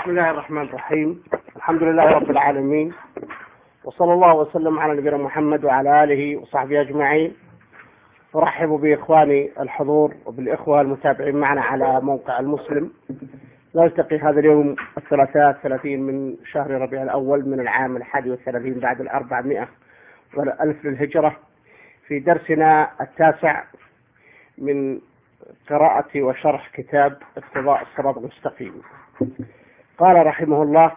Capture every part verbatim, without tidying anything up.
بسم الله الرحمن الرحيم. الحمد لله رب العالمين، وصلى الله وسلم على نبينا محمد وعلى آله وصحبه أجمعين. أرحب بإخواني الحضور وبالإخوة المتابعين معنا على موقع المسلم. نلتقي هذا اليوم الثلاثاء الثلاثين من شهر ربيع الأول من العام الحادي والثلاثين بعد الأربعمائة والألف للهجرة، في درسنا التاسع من قراءة وشرح كتاب اقتضاء الصراط المستقيم. قال رحمه الله: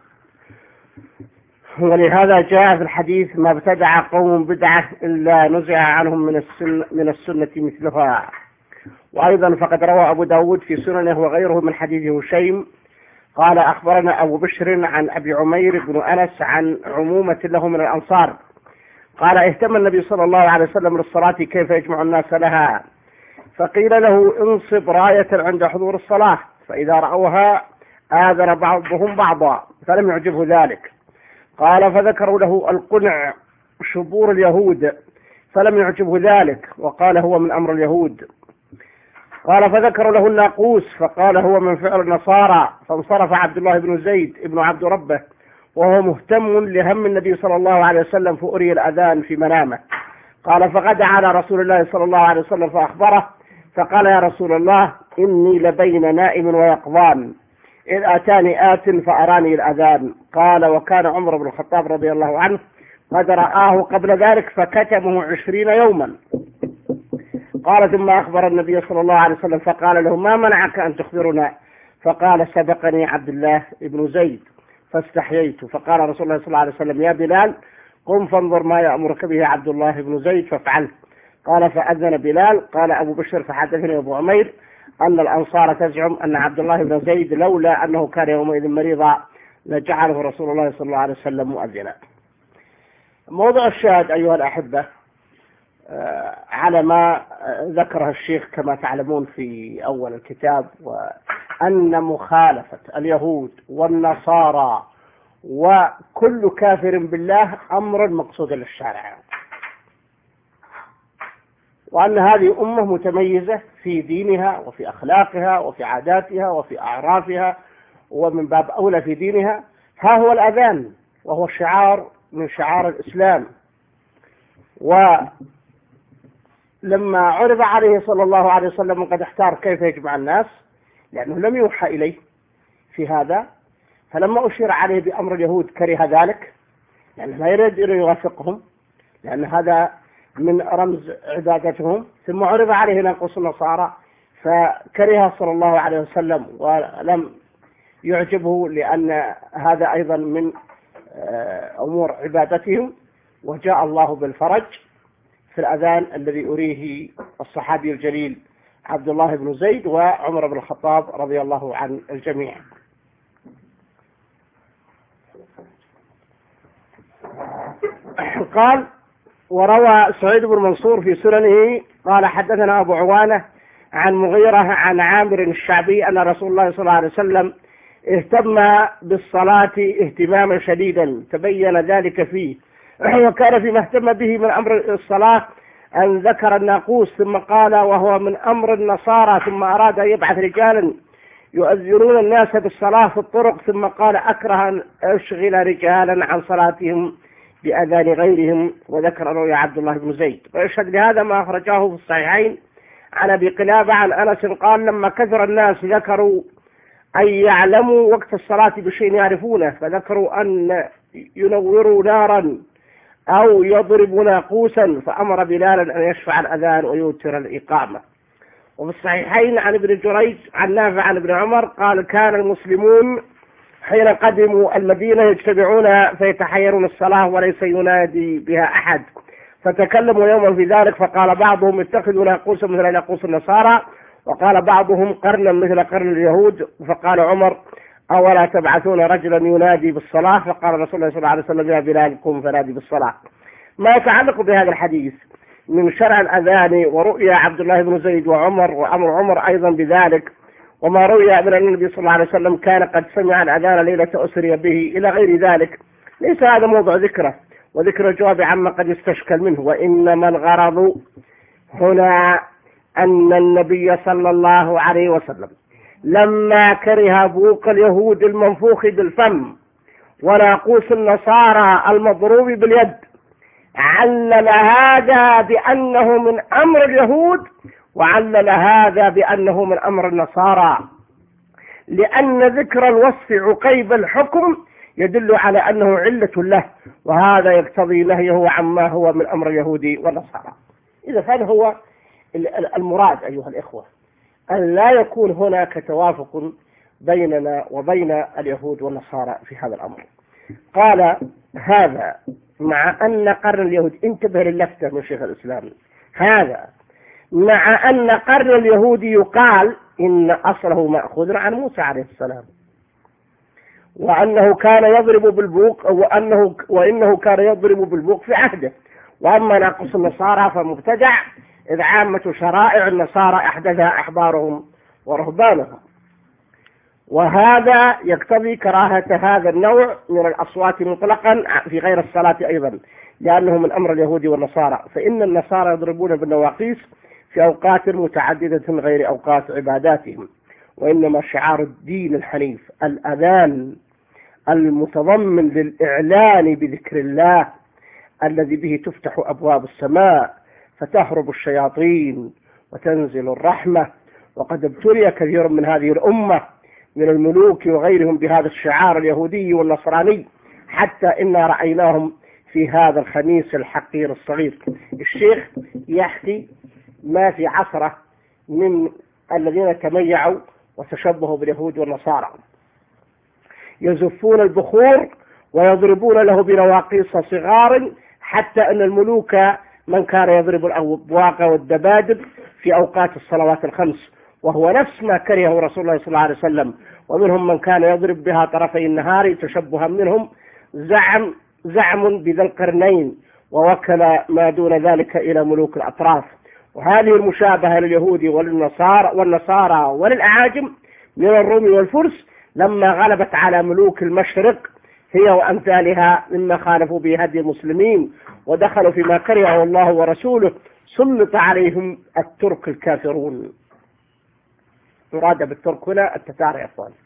ولهذا جاء في الحديث: ما ابتدع قوم بدعة إلا نزع عنهم من السنة, من السنة مثلها. وأيضا فقد روى أبو داود في سننه وغيره من حديث هشيم قال: أخبرنا أبو بشر عن أبي عمير بن أنس عن عمومة له من الأنصار قال: اهتم النبي صلى الله عليه وسلم للصلاة كيف يجمع الناس لها، فقيل له: انصب راية عند حضور الصلاة، فإذا رأوها آذن بعضهم بعضا، فلم يعجبه ذلك. قال: فذكروا له القنع شبور اليهود، فلم يعجبه ذلك، وقال: هو من أمر اليهود. قال: فذكروا له الناقوس، فقال: هو من فعل النصارى. فانصرف عبد الله بن زيد ابن عبد ربه وهو مهتم لهم النبي صلى الله عليه وسلم، فأري الأذان في منامه. قال: فغدا على رسول الله صلى الله عليه وسلم فأخبره، فقال: يا رسول الله، إني لبين نائم ويقظان، إذ أتاني آت فأراني الأذان. قال: وكان عمر بن الخطاب رضي الله عنه قد رآه قبل ذلك فكتمه عشرين يوما. قال: ثم أخبر النبي صلى الله عليه وسلم فقال له: ما منعك أن تخبرنا؟ فقال: سبقني عبد الله بن زيد فاستحييت. فقال رسول الله صلى الله عليه وسلم: يا بلال، قم فانظر ما يأمرك به عبد الله بن زيد فافعله. قال: فأذن بلال. قال أبو بشر: فحدثني أبو عمير أن الأنصار تزعم أن عبد الله بن زيد لولا أنه كان يومئذ مريضا لجعله رسول الله صلى الله عليه وسلم مؤذنا. موضوع الشاهد أيها الأحبة على ما ذكره الشيخ كما تعلمون في أول الكتاب، وأن مخالفة اليهود والنصارى وكل كافر بالله أمر مقصود للشارع، وأن هذه أمة متميزة في دينها وفي أخلاقها وفي عاداتها وفي أعرافها، ومن باب أولى في دينها. ها هو الأذان، وهو شعار من شعار الإسلام. ولما عرض عليه صلى الله عليه وسلم قد احتار كيف يجمع الناس، لأنه لم يوحى إليه في هذا، فلما أشير عليه بأمر اليهود كره ذلك، لأنه لا يريد أن يوافقهم، لأن هذا من رمز عبادتهم. ثم عرض عليه ناقوس النصارى فكره صلى الله عليه وسلم ولم يعجبه، لأن هذا أيضا من أمور عبادتهم. وجاء الله بالفرج في الأذان الذي أريه الصحابي الجليل عبد الله بن زيد وعمر بن الخطاب رضي الله عن الجميع. قال: وروى سعيد بن منصور في سننه قال: حدثنا أبو عوانة عن مغيرة عن عامر الشعبي أن رسول الله صلى الله عليه وسلم اهتم بالصلاة اهتماما شديدا تبين ذلك فيه، وكان فيما اهتم به من أمر الصلاة أن ذكر الناقوس، ثم قال: وهو من أمر النصارى، ثم أراد أن يبعث رجالا يؤذنون الناس بالصلاة في الطرق، ثم قال: أكره أن أشغل رجالا عن صلاتهم بأذان غيرهم. وذكر رؤيا عبد الله بن زيد. ويشهد لهذا ما أخرجاه في الصحيحين عن أبي قلابة عن أنس قال: لما كثر الناس ذكروا أن يعلموا وقت الصلاة بشيء يعرفونه، فذكروا أن ينوروا نارا أو يضربوا ناقوسا، فأمر بلالا أن يشفع الأذان ويوتر الإقامة. وفي الصحيحين عن ابن جريج عن نافع عن ابن عمر قال: كان المسلمون حين قدموا المدينة يجتمعون فيتحيرون الصلاة وليس ينادي بها أحد، فتكلموا يوما في ذلك، فقال بعضهم: اتخذوا ناقوسا مثل ناقوس النصارى، وقال بعضهم: قرنا مثل قرن اليهود. فقال عمر: أولا تبعثون رجلا ينادي بالصلاة؟ فقال رسول الله صلى الله عليه وسلم: يا بلال، قم فنادي بالصلاة. ما يتعلق بهذا الحديث من شرع الأذان ورؤيا عبد الله بن زيد وعمر وأمر عمر أيضا بذلك، وما روي من أن النبي صلى الله عليه وسلم كان قد سمع الأذان ليلة أسري به إلى غير ذلك، ليس هذا موضوع ذكره وذكر الجواب عما قد يستشكل منه. وإنما الغرض هنا أن النبي صلى الله عليه وسلم لما كره بوق اليهود المنفوخ بالفم وناقوس النصارى المضروب باليد علل هذا بأنه من أمر اليهود، وعلل هذا بأنه من أمر النصارى، لأن ذكر الوصف عقيب الحكم يدل على أنه علة له، وهذا يقتضي نهيه عما هو من أمر اليهود والنصارى. إذا هذا هو المراد أيها الإخوة، أن لا يكون هناك توافق بيننا وبين اليهود والنصارى في هذا الأمر. قال هذا مع أن قرن اليهود، انتبه للفتة من شيخ الإسلام، هذا مع أن قرن اليهود يقال إن أصله مأخوذ عن موسى عليه السلام، وأنه كان يضرب بالبوق وأنه وإنه كان يضرب بالبوق في عهده. وأما ناقص النصارى فمبتدع، إذ عامة شرائع النصارى أحدثها أحبارهم ورهبانهم، وهذا يقتضي كراهة هذا النوع من الأصوات مطلقا في غير الصلاة أيضا، لأنه من أمر اليهود والنصارى، فإن النصارى يضربون بالنواقيس في أوقات متعددة غير أوقات عباداتهم، وإنما شعار الدين الحنيف الأذان المتضمن للإعلان بذكر الله الذي به تفتح أبواب السماء فتهرب الشياطين وتنزل الرحمة. وقد ابتلي كثير من هذه الأمة من الملوك وغيرهم بهذا الشعار اليهودي والنصراني، حتى إن رأيناهم في هذا الخميس الحقير الصغير. الشيخ يحكي ما في عصره من الذين تميعوا وتشبهوا باليهود والنصارى، يزفون البخور ويضربون له بنواقيس صغار، حتى أن الملوك من كان يضرب الأبواق والدبادب في أوقات الصلوات الخمس، وهو نفس ما كرهه رسول الله صلى الله عليه وسلم. ومنهم من كان يضرب بها طرفي النهار تشبها منهم، زعم زعم بذا القرنين، ووكل ما دون ذلك إلى ملوك الأطراف. وهذه المشابهة لليهود والنصارى والنصارى وللأعاجم من الروم والفرس لما غلبت على ملوك المشرق هي وأمثالها مما خالفوا به هدي المسلمين ودخلوا فيما كرهه الله ورسوله، سلط عليهم الترك الكافرون. يراد بالترك هنا التتار يا أخوان،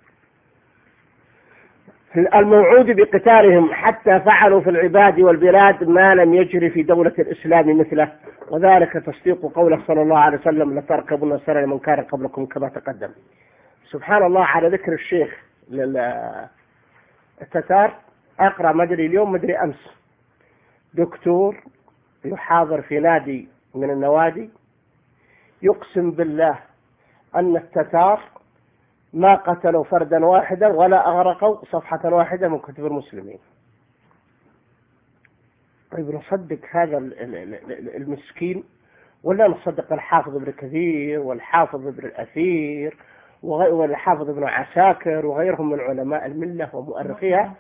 الموعود بقتالهم حتى فعلوا في العباد والبلاد ما لم يجري في دولة الإسلام مثله، وذلك تصديق قوله صلى الله عليه وسلم لتركبن سنن من كان قبلكم كما تقدم. سبحان الله، على ذكر الشيخ للتتار أقرأ مدري اليوم مدري أمس دكتور يحاضر في نادي من النوادي يقسم بالله أن التتار ما قتلوا فردا واحدا ولا أغرقوا صفحة واحدة من كتب المسلمين. طيب نصدق هذا المسكين ولا نصدق الحافظ ابن كثير والحافظ ابن الأثير والحافظ ابن عساكر وغيرهم من علماء الملة ومؤرخيها؟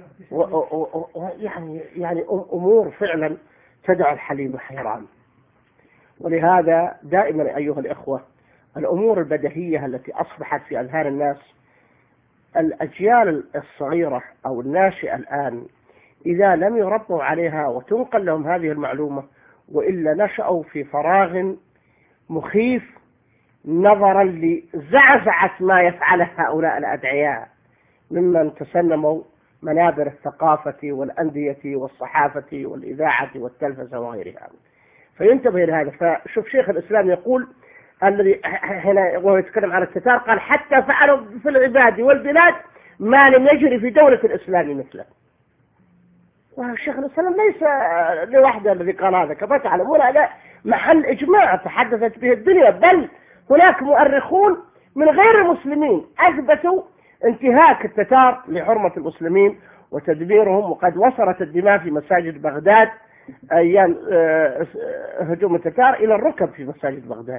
يعني يعني أمور فعلا تدع الحليم حيران. ولهذا دائما أيها الإخوة الأمور البديهية التي أصبحت في أذهان الناس، الأجيال الصغيرة أو الناشئة الآن إذا لم يربوا عليها وتنقل لهم هذه المعلومة، وإلا نشأوا في فراغ مخيف نظرا لزعزعة ما يفعله هؤلاء الأدعياء ممن تسنموا منابر الثقافة والأندية والصحافة والإذاعة والتلفزة وغيرها. فينتبه لهذا. فشوف شيخ الإسلام يقول الذي هنا وهو يتكلم عن التتار قال حتى فعلوا في العباد والبلاد ما لم يجري في دولة الإسلام مثله. والشيخ الإسلام ليس لوحده الذي قال هذا، كما تعلمون هذا محل إجماع تحدثت به الدنيا، بل هناك مؤرخون من غير المسلمين أثبتوا انتهاك التتار لحرمة المسلمين وتدميرهم، وقد وصلت الدماء في مساجد بغداد أيام هجوم التتار إلى الركب في مساجد بغداد.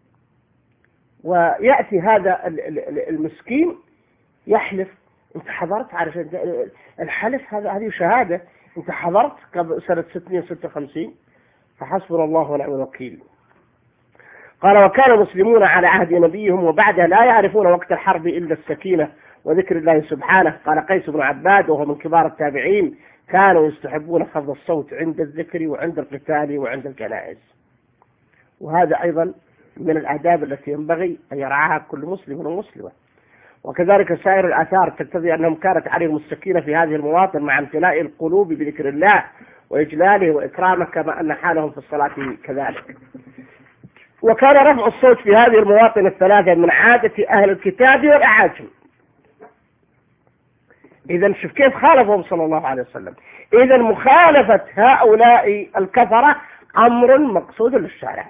ويأتي هذا المسكين يحلف، انت حضرت على الحلف هذا، هذه شهادة، انت حضرت قبل سنة ستمائة وستة وخمسين، فحسبنا الله ونعم الوكيل. قال وكان المسلمون على عهد نبيهم وبعدها لا يعرفون وقت الحرب إلا السكينة وذكر الله سبحانه. قال قيس بن عباد وهو من كبار التابعين كانوا يستحبون خفض الصوت عند الذكر وعند القتال وعند الجنائز. وهذا أيضا من الآداب التي ينبغي أن يرعاها كل مسلم ومسلمة. وكذلك سائر الآثار تقتضي أنهم كانت عليهم السكينة في هذه المواطن مع امتلاء القلوب بذكر الله وإجلاله وإكرامه، كما أن حالهم في الصلاة كذلك. وكان رفع الصوت في هذه المواطن الثلاثة من عادة أهل الكتاب والأعاجم. إذا شوف كيف خالفهم صلى الله عليه وسلم. إذا مخالفة هؤلاء الكفرة أمر مقصود للشارع،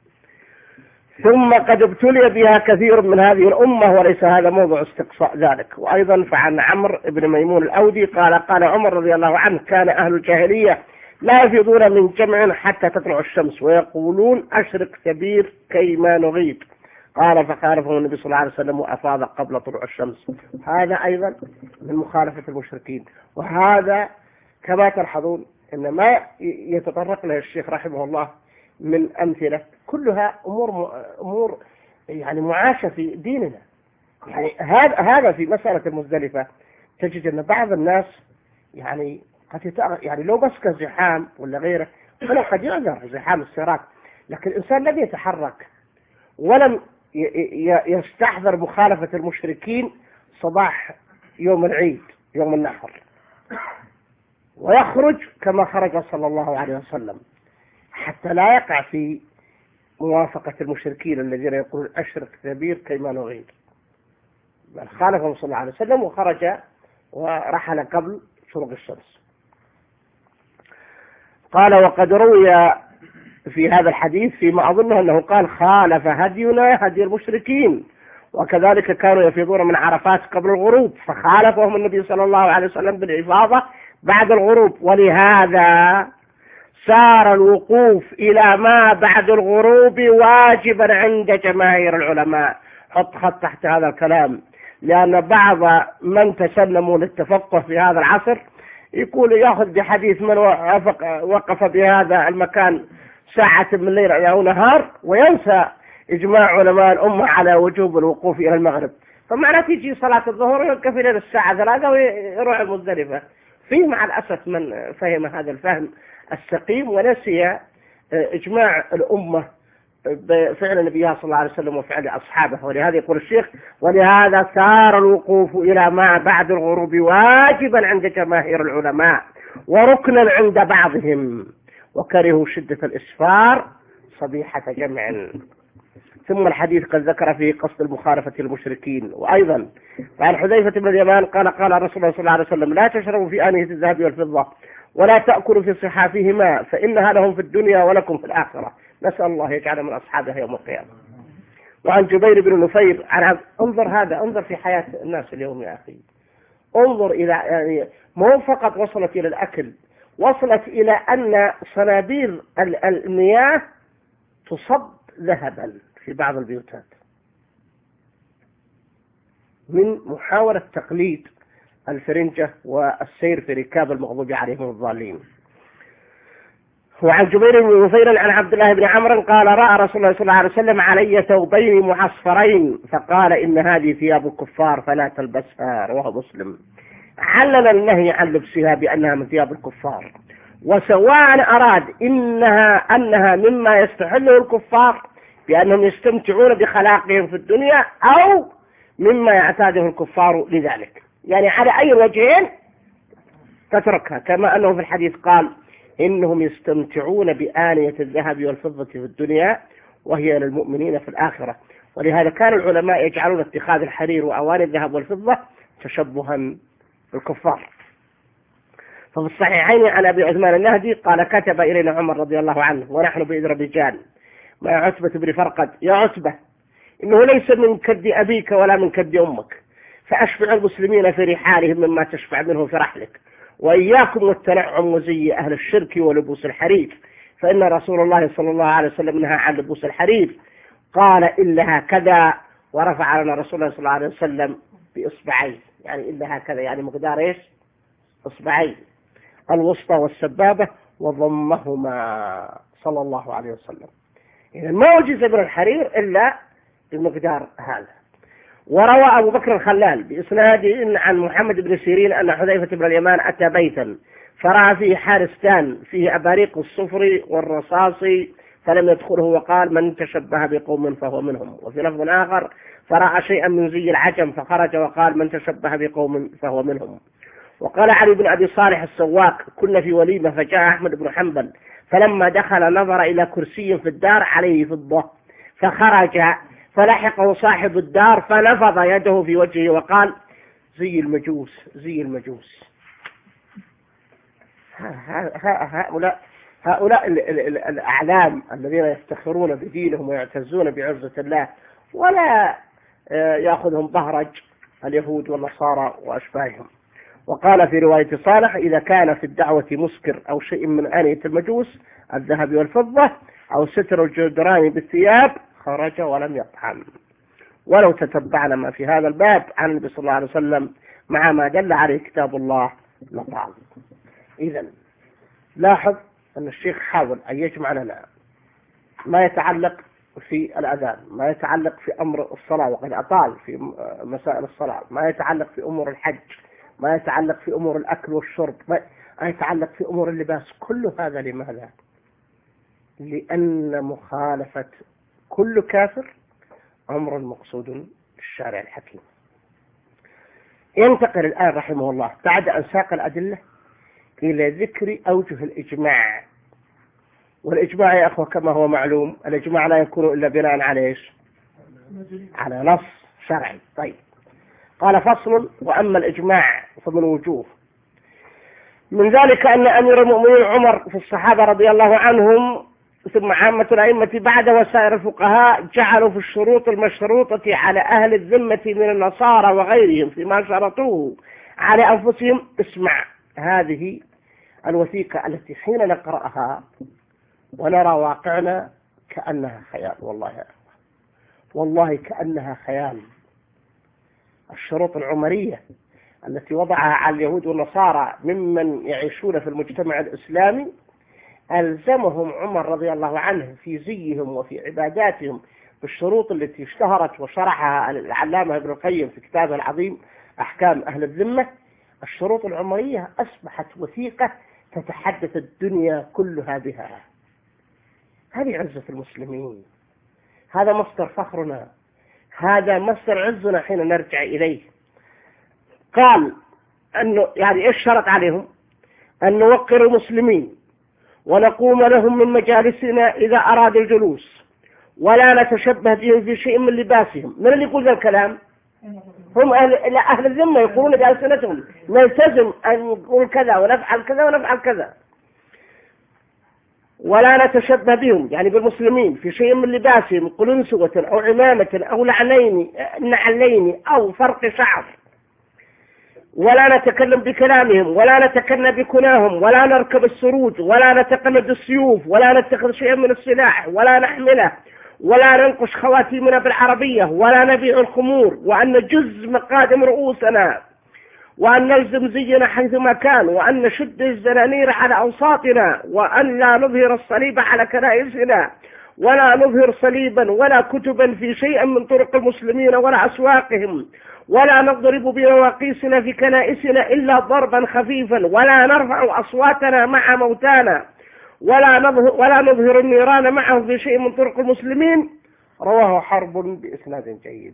ثم قد ابتلي بها كثير من هذه الأمة، وليس هذا موضوع استقصاء ذلك. وأيضا فعن عمرو بن ميمون الأودي قال قال عمر رضي الله عنه: كان أهل الجاهلية لا يفيضون من جمع حتى تطلع الشمس ويقولون أشرق كبير كيما نغيب. قال فخالفه النبي صلى الله عليه وسلم وأفاض قبل طلوع الشمس. هذا أيضا من مخالفة المشركين. وهذا كما تلحظون إن ما يتطرق له الشيخ رحمه الله من أمثلة كلها أمور أمور يعني معاشة في ديننا. يعني هذا هذا في مسألة المزدلفة تجد أن بعض الناس يعني قد يعني لو مسك زحام ولا غيره فلو قد يعذر زحام السيارات، لكن الإنسان لم يتحرك ولم يستحضر مخالفة المشركين صباح يوم العيد يوم النحر، ويخرج كما خرج صلى الله عليه وسلم حتى لا يقع في موافقة المشركين الذين يقولون أشرق كبير كيما نغيب. بل خالفهم صلى الله عليه وسلم وخرج ورحل قبل شروق الشمس. قال: وقد روي في هذا الحديث فيما أظنه أنه قال: خالف هدينا هدي المشركين، وكذلك كانوا يفيضون من عرفات قبل الغروب فخالفهم النبي صلى الله عليه وسلم بالإفاضة بعد الغروب، ولهذا صار الوقوف إلى ما بعد الغروب واجبا عند جماهير العلماء. حط خط تحت هذا الكلام، لأن بعض من تسلموا للتفقه في هذا العصر يقول يأخذ بحديث من وقف بهذا المكان ساعة من الليل أو نهار وينسى إجماع علماء الأمة على وجوب الوقوف إلى المغرب، فمعنى تيجي صلاة الظهر يوقف إلى الساعة ثلاثة ويروح المزدلفة. فيه مع الأسف من فهم هذا الفهم السقيم ونسي إجماع الأمة بفعل النبي صلى الله عليه وسلم وفعل أصحابه. ولهذا يقول الشيخ: ولهذا صار الوقوف إلى ما بعد الغروب واجبا عند جماهير العلماء وركنا عند بعضهم، وكرهوا شدة الإسفار صبيحة جمع. ثم الحديث قد ذكر فيه قصد المخالفة المشركين. وأيضا عن حذيفة بن اليمان قال: قال رسول الله صلى الله عليه وسلم: لا تشربوا في آنية الذهب والفضة ولا تأكلوا في صحافهما فإنها لهم في الدنيا ولكم في الآخرة. نسأل الله يجعل من أصحابها يوم القيامة. وعن جبير بن نفير عن انظر هذا انظر في حياة الناس اليوم يا أخي، انظر إلى يعني مو فقط وصلت إلى الأكل، وصلت إلى أن صنابير المياه تصب ذهبا في بعض البيوتات من محاولة تقليد الفرنجة والسير في ركاب المغضوب عليهم الضالين. وعن جبير بن نفير عن عبد الله بن عمرو قال: رأى رسول الله صلى الله عليه وسلم علي ثوبين معصفرين فقال: إن هذه ثياب الكفار فلا تلبسها. رواه مسلم. علل النهي عن لبسها بأنها من ثياب الكفار، وسواء أراد إنها أنها مما يستحله الكفار بأنهم يستمتعون بخلاقهم في الدنيا أو مما يعتاده الكفار لذلك، يعني على أي وجهين تتركها، كما أنه في الحديث قال: إنهم يستمتعون بآنية الذهب والفضة في الدنيا وهي للمؤمنين في الآخرة. ولهذا كان العلماء يجعلون اتخاذ الحرير وأواني الذهب والفضة تشبها بالكفار. ففي الصحيحين عن أبي عثمان النهدي قال: كتب إلينا عمر رضي الله عنه ونحن بإذن الرجال مع عتبة بن فرقد: يا عتبة، إنه ليس من كد أبيك ولا من كد أمك، فأشفع المسلمين في رحالهم مما تشفع منه في رحلك، وإياكم والتنعم وزي أهل الشرك ولبوس الحرير، فإن رسول الله صلى الله عليه وسلم نهى عن لبوس الحرير. قال: إلا هكذا، ورفع لنا رسول الله صلى الله عليه وسلم بإصبعين، يعني إلا هكذا يعني مقدار إيش؟ إصبعين، الوسطى والسبابة، وضمهما صلى الله عليه وسلم. إذا ما وجز من الحرير إلا بمقدار هذا. وروى أبو بكر الخلال بإسناده عن محمد بن سيرين أن حذيفة بن اليمان أتى بيتا فرأى فيه حارستان فيه أباريق الصفر والرصاص فلم يدخله، وقال: من تشبه بقوم فهو منهم. وفي لفظ آخر: فرأى شيئا من زي العجم فخرج وقال من تشبه بقوم فهو منهم. وقال علي بن أبي صالح السواق كنا في وليمة فجاء أحمد بن حنبل فلما دخل نظر إلى كرسي في الدار عليه فضة فخرج فلحقه صاحب الدار فنفض يده في وجهه وقال زي المجوس زي المجوس. هؤلاء هؤلاء الأعلام الذين يفتخرون بدينهم ويعتزون بعزة الله ولا يأخذهم بهرج اليهود والنصارى وأشباههم. وقال في رواية صالح إذا كان في الدعوة مسكر أو شيء من آنية المجوس الذهب والفضة أو ستر الجدران بالثياب خرج ولم يطعم. ولو تتبعنا ما في هذا الباب عن النبي صلى الله عليه وسلم مع ما دل عليه كتاب الله لطعم. إذن لاحظ أن الشيخ حاول أن يجمع لنا ما يتعلق في الأذان، ما يتعلق في أمر الصلاة وقد أطال في مسائل الصلاة، ما يتعلق في أمور الحج، ما يتعلق في أمور الأكل والشرب، ما يتعلق في أمور اللباس. كل هذا لماذا؟ لأن مخالفة كل كافر أمر مقصود الشارع الحكيم. ينتقل الآن رحمه الله بعد أن ساق الأدلة إلى ذكر أوجه الإجماع. والإجماع يا أخوة كما هو معلوم الإجماع لا يكون إلا بناء على إيش؟ على نص شرعي. طيب قال فصل وأما الإجماع فمن وجوه من ذلك أن أمير المؤمنين عمر في الصحابة رضي الله عنهم ثم عامة الأئمة بعد وسائر الفقهاء جعلوا في الشروط المشروطة على أهل الذمة من النصارى وغيرهم فيما شرطوه على أنفسهم. اسمع هذه الوثيقة التي حين نقرأها ونرى واقعنا كأنها خيال، والله يا أخوة والله كأنها خيال. الشروط العمرية التي وضعها على اليهود والنصارى ممن يعيشون في المجتمع الإسلامي ألزمهم عمر رضي الله عنه في زيهم وفي عباداتهم بالشروط التي اشتهرت وشرحها العلامة ابن القيم في كتابه العظيم أحكام أهل الذمة. الشروط العمرية أصبحت وثيقة تتحدث الدنيا كلها بها. هذه عزة المسلمين، هذا مصدر فخرنا، هذا مصدر عزنا حين نرجع إليه. قال أنه يعني إيش شرط عليهم؟ أن نوقر المسلمين ونقوم لهم من مجالسنا إذا أرادوا الجلوس ولا نتشبه بهم في شيء من لباسهم. من اللي يقول ذا الكلام؟ هم أهل, أهل الذمة يقولون بألسنتهم نلتزم أن نقول كذا ونفعل كذا ونفعل كذا. ولا نتشبه بهم يعني بالمسلمين في شيء من لباسهم قلنسوة أو عمامة أو لعنين نعلين أو فرق شعر. ولا نتكلم بكلامهم ولا نتكلم بكناهم ولا نركب السروج ولا نتقلد السيوف ولا نتخذ شيئا من السلاح ولا نحمله ولا ننقش خواتيمنا بالعربية ولا نبيع الخمور وأن نجز مقادم رؤوسنا وأن نلزم زينا حيثما كان وأن نشد الزنانير على أوساطنا وأن لا نظهر الصليب على كنائسنا ولا نظهر صليبا ولا كتبا في شيء من طرق المسلمين ولا أسواقهم ولا نضرب بمواقيسنا في كنائسنا إلا ضربا خفيفا ولا نرفع أصواتنا مع موتانا ولا نظهر, ولا نظهر النيران معه في شيء من طرق المسلمين. رواه حرب بإسناد جيد.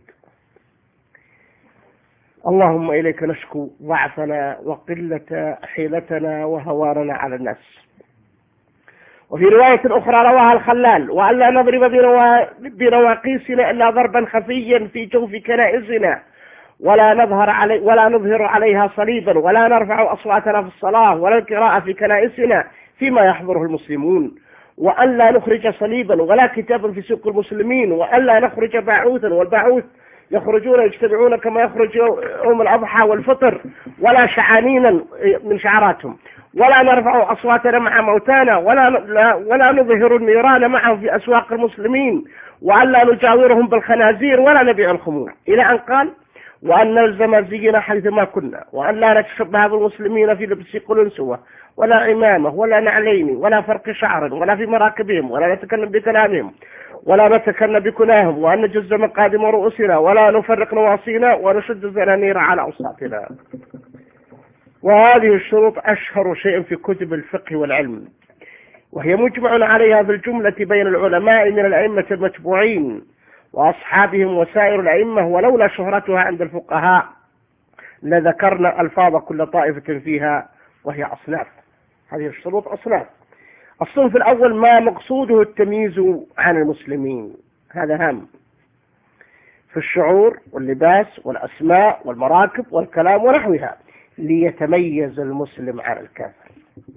اللهم إليك نشكو ضعفنا وقلة حيلتنا وهواننا على الناس. وفي رواية أخرى رواها الخلال وألا نضرب بنواقيسنا إلا ضربا خفيا في جوف كنائسنا ولا نظهر علي ولا نظهر عليها صليبا ولا نرفع أصواتنا في الصلاة ولا القراءة في كنائسنا فيما يحضره المسلمون وألا نخرج صليبا ولا كتابا في سوق المسلمين وألا نخرج باعوثا والباعوث يخرجون يجتمعون كما يخرج يوم الأضحى والفطر ولا شعانينا من شعاراتهم ولا نرفع أصواتنا مع موتانا ولا ولا نظهر النيران معهم في أسواق المسلمين وألا نجاورهم بالخنازير ولا نبيع الخمور. إلى أن قال وأن نلزم زينا حيثما كنا وأن لا نتشبه بالمسلمين في لبس قلنسوة ولا عمامة ولا نعلين ولا فرق شعر ولا في مراكبهم ولا نتكلم بكلامهم ولا نتكلم بكناهم وأن نجز مقادم رؤوسنا ولا نفرق نواصينا ونشد الزنانير على أوساطنا. وهذه الشروط أشهر شيء في كتب الفقه والعلم وهي مجمع عليها بالجملة بين العلماء من الأئمة المتبوعين وأصحابهم وسائر الأئمة، ولولا شهرتها عند الفقهاء لذكرنا ألفاظ كل طائفة فيها، وهي أصناف. هذه الشروط أصناف. الصنف الأول ما مقصوده التمييز عن المسلمين، هذا هام، في الشعور واللباس والأسماء والمراكب والكلام ونحوها، ليتميز المسلم عن الكافر،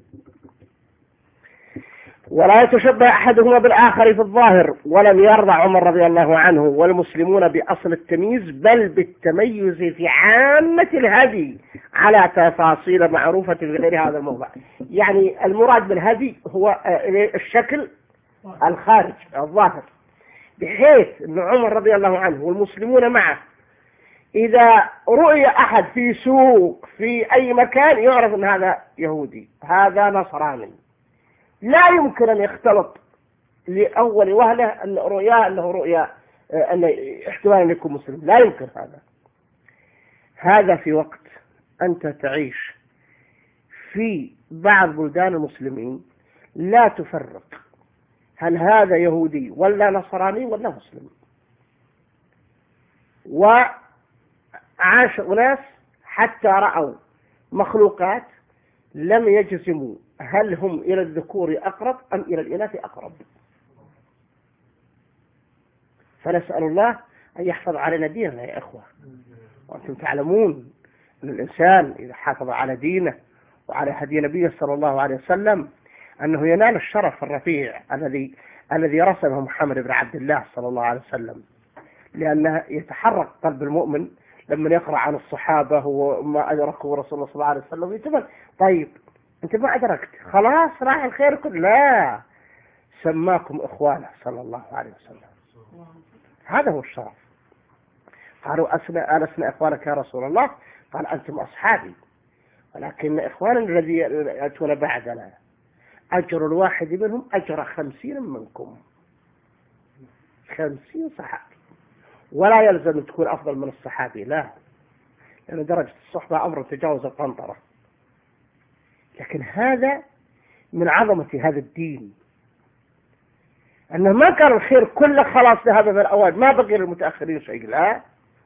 ولا يتشبه أحدهما بالآخر في الظاهر. ولم يرضى عمر رضي الله عنه والمسلمون بأصل التمييز، بل بالتميز في عامة الهدي على تفاصيل معروفة في غير هذا الموضع. يعني المراد بالهدي هو الشكل الخارج الظاهر، بحيث أن عمر رضي الله عنه والمسلمون معه إذا رؤي أحد في سوق في أي مكان يعرف أن هذا يهودي، هذا نصراني، لا يمكن أن يختلط لأول وهلة أن رؤياه أنه رؤيا أن احتمال أن يكون مسلم، لا يمكن هذا. هذا في وقت أنت تعيش في بعض بلدان المسلمين لا تفرق هل هذا يهودي ولا نصراني ولا مسلم. وعاش أناس حتى رأوا مخلوقات لم يجزموا هل هم إلى الذكور أقرب أم إلى الإناث أقرب. فنسأل الله أن يحفظ علينا ديننا يا إخوة. وأنتم تعلمون أن الإنسان إذا حافظ على دينه وعلى هدي نبيه صلى الله عليه وسلم أنه ينال الشرف الرفيع الذي الذي رسمه محمد بن عبد الله صلى الله عليه وسلم، لأنه يتحرك قلب المؤمن لما يقرأ عن الصحابة وما أدركوا رسول الله صلى الله عليه وسلم يتمنى طيب أنت ما أدركت خلاص راح الخير كله، لا، سماكم إخوانا صلى الله عليه وسلم. هذا هو الشرف. قالوا أسنا ألسنا إخوانك يا رسول الله؟ قال أنتم أصحابي، ولكن إخوانا الذي يأتون بعدنا أجر الواحد منهم أجر خمسين منكم، خمسين صحابي. ولا يلزم أن تكون أفضل من الصحابي، لا، لأن درجة الصحبة أمر تجاوز القنطرة. لكن هذا من عظمة هذا الدين، أنه ما كان الخير كله خلاص ذهب في الأوائل، ما بقي للمتأخرين شيء، لا،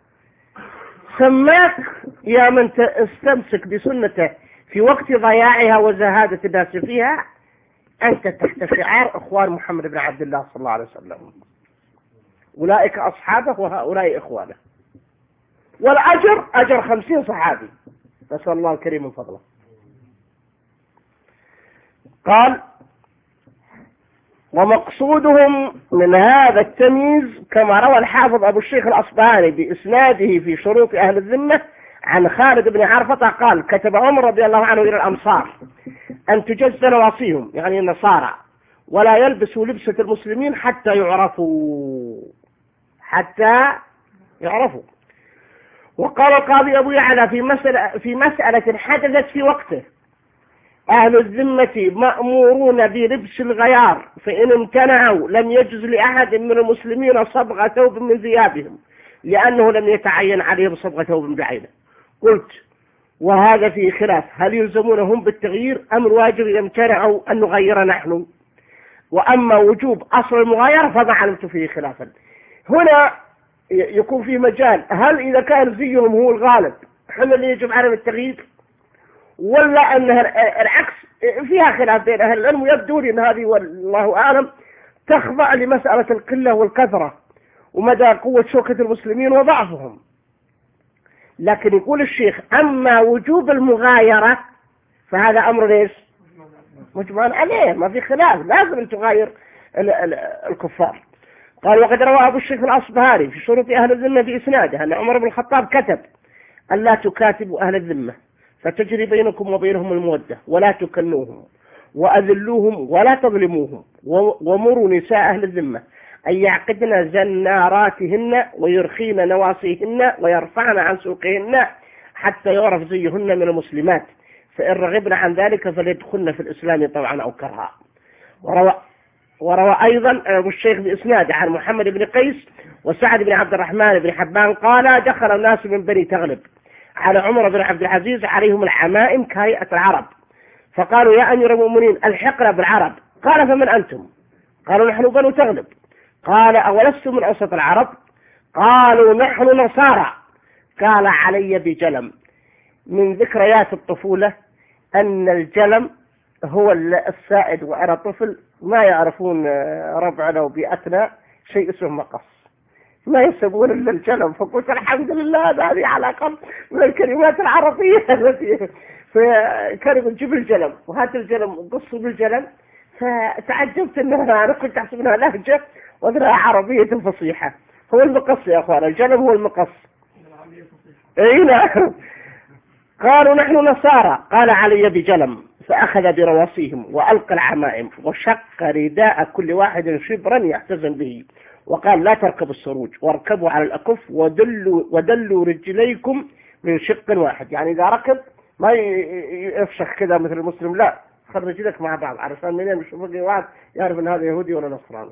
سماك يا من استمسك بسنته في وقت ضياعها وزهادة الناس فيها، أنت تحت شعار إخوان محمد بن عبد الله صلى الله عليه وسلم، أولئك أصحابه وهؤلاء إخوانه، والأجر أجر خمسين صحابي، نسأل الله الكريم من فضله. قال ومقصودهم من هذا التمييز كما روى الحافظ أبو الشيخ الأصبهاني بإسناده في شروط أهل الذمة عن خالد بن عرفة قال كتب عمر رضي الله عنه إلى الأمصار أن تجز نواصيهم، يعني النصارى، ولا يلبسوا لبسة المسلمين حتى يعرفوا حتى يعرفوا. وقال القاضي أبو يعلى في مسألة, في مسألة حدثت في وقته أهل الذمة مأمورون بلبس الغيار، فإن امتنعوا لم يجوز لأحد من المسلمين صبغ ثوب من ثيابهم، لأنه لم يتعين عليهم صبغ ثوب بعينه. قلت وهذا فيه خلاف، هل يلزمونهم بالتغيير أم الواجب يمتنعوا أن نغير نحن؟ وأما وجوب أصل المغايرة فما علمت فيه خلافا. هنا يكون في مجال، هل إذا كان زيهم هو الغالب حنا اللي يجب عليهم التغيير، ولا أنها العكس؟ فيها خلاف بين أهل العلم، ويبدو لي أن هذه والله أعلم تخضع لمسألة القلة والكثرة ومدى قوة شوكة المسلمين وضعفهم. لكن يقول الشيخ أما وجوب المغايرة فهذا أمر ليش مجمع عليه، ما في خلاف، لازم أن تغاير الكفار. قال وقد روى أبو الشيخ الأصبهاني في شروط أهل الذمة بإسناده أن عمر بن الخطاب كتب ألا تكاتبوا أهل الذمة فتجري بينكم وبينهم المودة، ولا تكنوهم وأذلوهم ولا تظلموهم، ومروا نساء أهل الذمة أن يعقدن زناراتهن ويرخين نواصيهن ويرفعن عن سوقهن حتى يعرف زيهن من المسلمات، فإن رغبن عن ذلك فليدخلن في الإسلام طوعا أو كرها. وروى, وروى أيضا أبو الشيخ بإسناد عن محمد بن قيس وسعد بن عبد الرحمن بن حبان قال دخل الناس من بني تغلب على عمر بن عبد العزيز عليهم العمائم كهيئة العرب، فقالوا يا أمير المؤمنين الحقنا بالعرب. قال فمن أنتم؟ قالوا نحن بنو تغلب. قال أولستم من أوسط العرب؟ قالوا نحن نصارى. قال علي بجلم. من ذكريات الطفولة أن الجلم هو السائد، وأنا طفل ما يعرفون ربعنا وبيئتنا شيء اسمه مقص، ما يسمون إلا الجلم. فقلت الحمد لله هذه على الأقل من الكلمات العربية التي فكانوا نجيب الجلم، وهات الجلم وقصوا بالجلم. فتعجبت أنها أنا كنت أحسب أنها لهجة وأنها عربية فصيحة. هو المقص يا أخوان، الجلم هو المقص. أي نعم. قالوا نحن نصارى. قال علي بجلم. فأخذ برواصيهم وألقى العمائم وشق رداء كل واحد شبرا يحتزن به، وقال لا تركبوا السروج واركبوا على الأكف ودلوا, ودلوا رجليكم من شق واحد. يعني إذا ركب ما يفشخ كذا مثل المسلم، لا، خل رجلك مع بعض علشان منين مش واحد يعرف أن هذا يهودي ولا نصراني.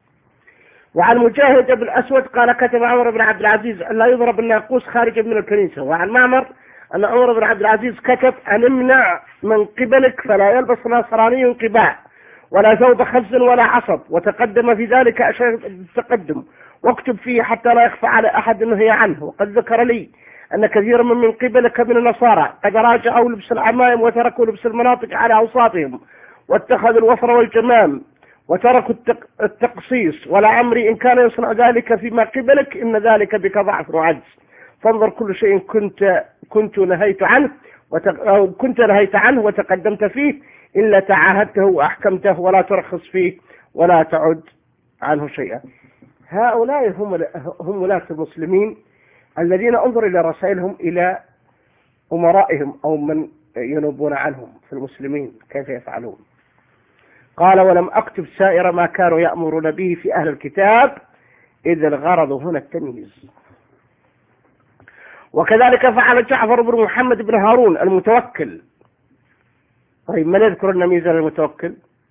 وعن مجاهد بن الأسود قال كتب عمر بن عبد العزيز أن لا يضرب الناقوس خارجا من الكنيسة. وعن معمر أن عمر بن عبد العزيز كتب أن امنع من قبلك فلا يلبس نصراني قباء ولا ثوب خز ولا عصب، وتقدم في ذلك أشياء التقدم، واكتب فيه حتى لا يخفى على أحد نهي عنه. وقد ذكر لي أن كثيرا من من قبلك من النصارى قد راجعوا لبس العمائم وتركوا لبس المناطق على أوساطهم، واتخذوا الوفر والجمام وتركوا التقصيص. ولعمري إن كان يصنع ذلك فيما قبلك إن ذلك بك ضعف وعجز. فانظر كل شيء كنت كنت نهيت عنه أو كنت نهيت عنه وتقدمت فيه إلا تعاهدته وأحكمته، ولا ترخص فيه ولا تعد عنه شيئا. هؤلاء هم هم ولاة المسلمين الذين انظر إلى رسائلهم إلى أمرائهم أو من ينوبون عنهم في المسلمين كيف يفعلون. قال ولم أكتب سائر ما كانوا يأمرون به في أهل الكتاب إذ الغرض هنا التمييز. وكذلك فعل جعفر بن محمد بن هارون المتوكل. طيب من يذكر لنا ميزة المتوكل؟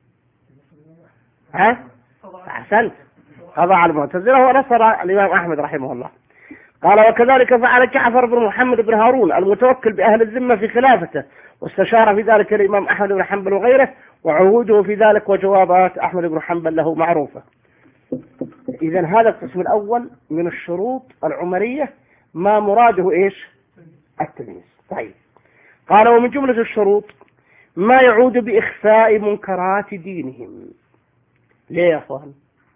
ها؟ أحسنت، قضى على المعتزلة ونصر الإمام أحمد رحمه الله. قال وكذلك فعل جعفر بن محمد بن هارون المتوكل بأهل الذمة في خلافته، واستشار في ذلك الإمام أحمد بن حنبل وغيره، وعهوده في ذلك وجوابات أحمد بن حنبل له معروفة. إذن هذا القسم الأول من الشروط العمرية ما مراده إيش؟ التمييز. طيب قال ومن جملة الشروط ما يعود بإخفاء منكرات دينهم. ليه يا أخوان؟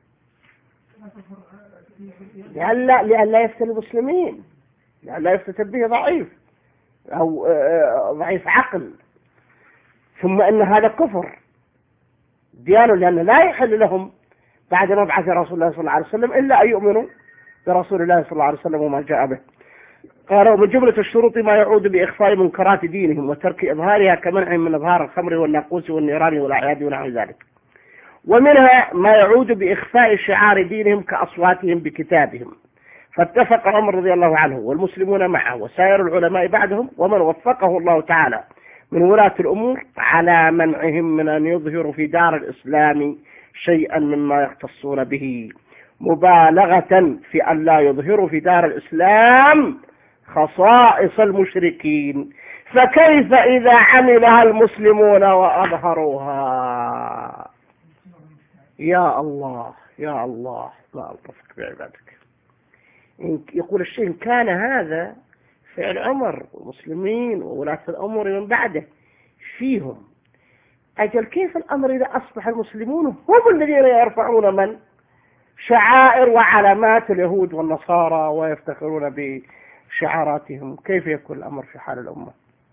لأن لا, لأن لا يفتن المسلمين، لأن لا يفتن به ضعيف أو ضعيف عقل، ثم أن هذا كفر ديانه، لأن لا يحل لهم بعد مبعث رسول الله صلى الله عليه وسلم إلا أن يؤمنوا برسول الله صلى الله عليه وسلم وما جاء به. قالوا من جملة الشروط ما يعود بإخفاء منكرات دينهم وترك إظهارها كمنع من إظهار الخمر والناقوس والنيران والأعياد ونحو ذلك. ومنها ما يعود بإخفاء شعار دينهم كأصواتهم بكتابهم. فاتفق عمر رضي الله عنه والمسلمون معه وسائر العلماء بعدهم ومن وفقه الله تعالى من ولاة الأمور على منعهم من أن يظهروا في دار الإسلام شيئا مما يختصون به، مبالغة في أن لا يظهروا في دار الإسلام خصائص المشركين، فكيف إذا عملها المسلمون وأظهروها؟ يا الله يا الله لا ألطفك بعبادك. يقول الشيء إن كان هذا فعل عمر والمسلمين وولاة الأمور من بعده فيهم، أجل كيف الأمر إذا أصبح المسلمون هم الذين يرفعون من شعائر وعلامات اليهود والنصارى ويفتخرون بشعاراتهم؟ كيف يكون الأمر في حال الأمة؟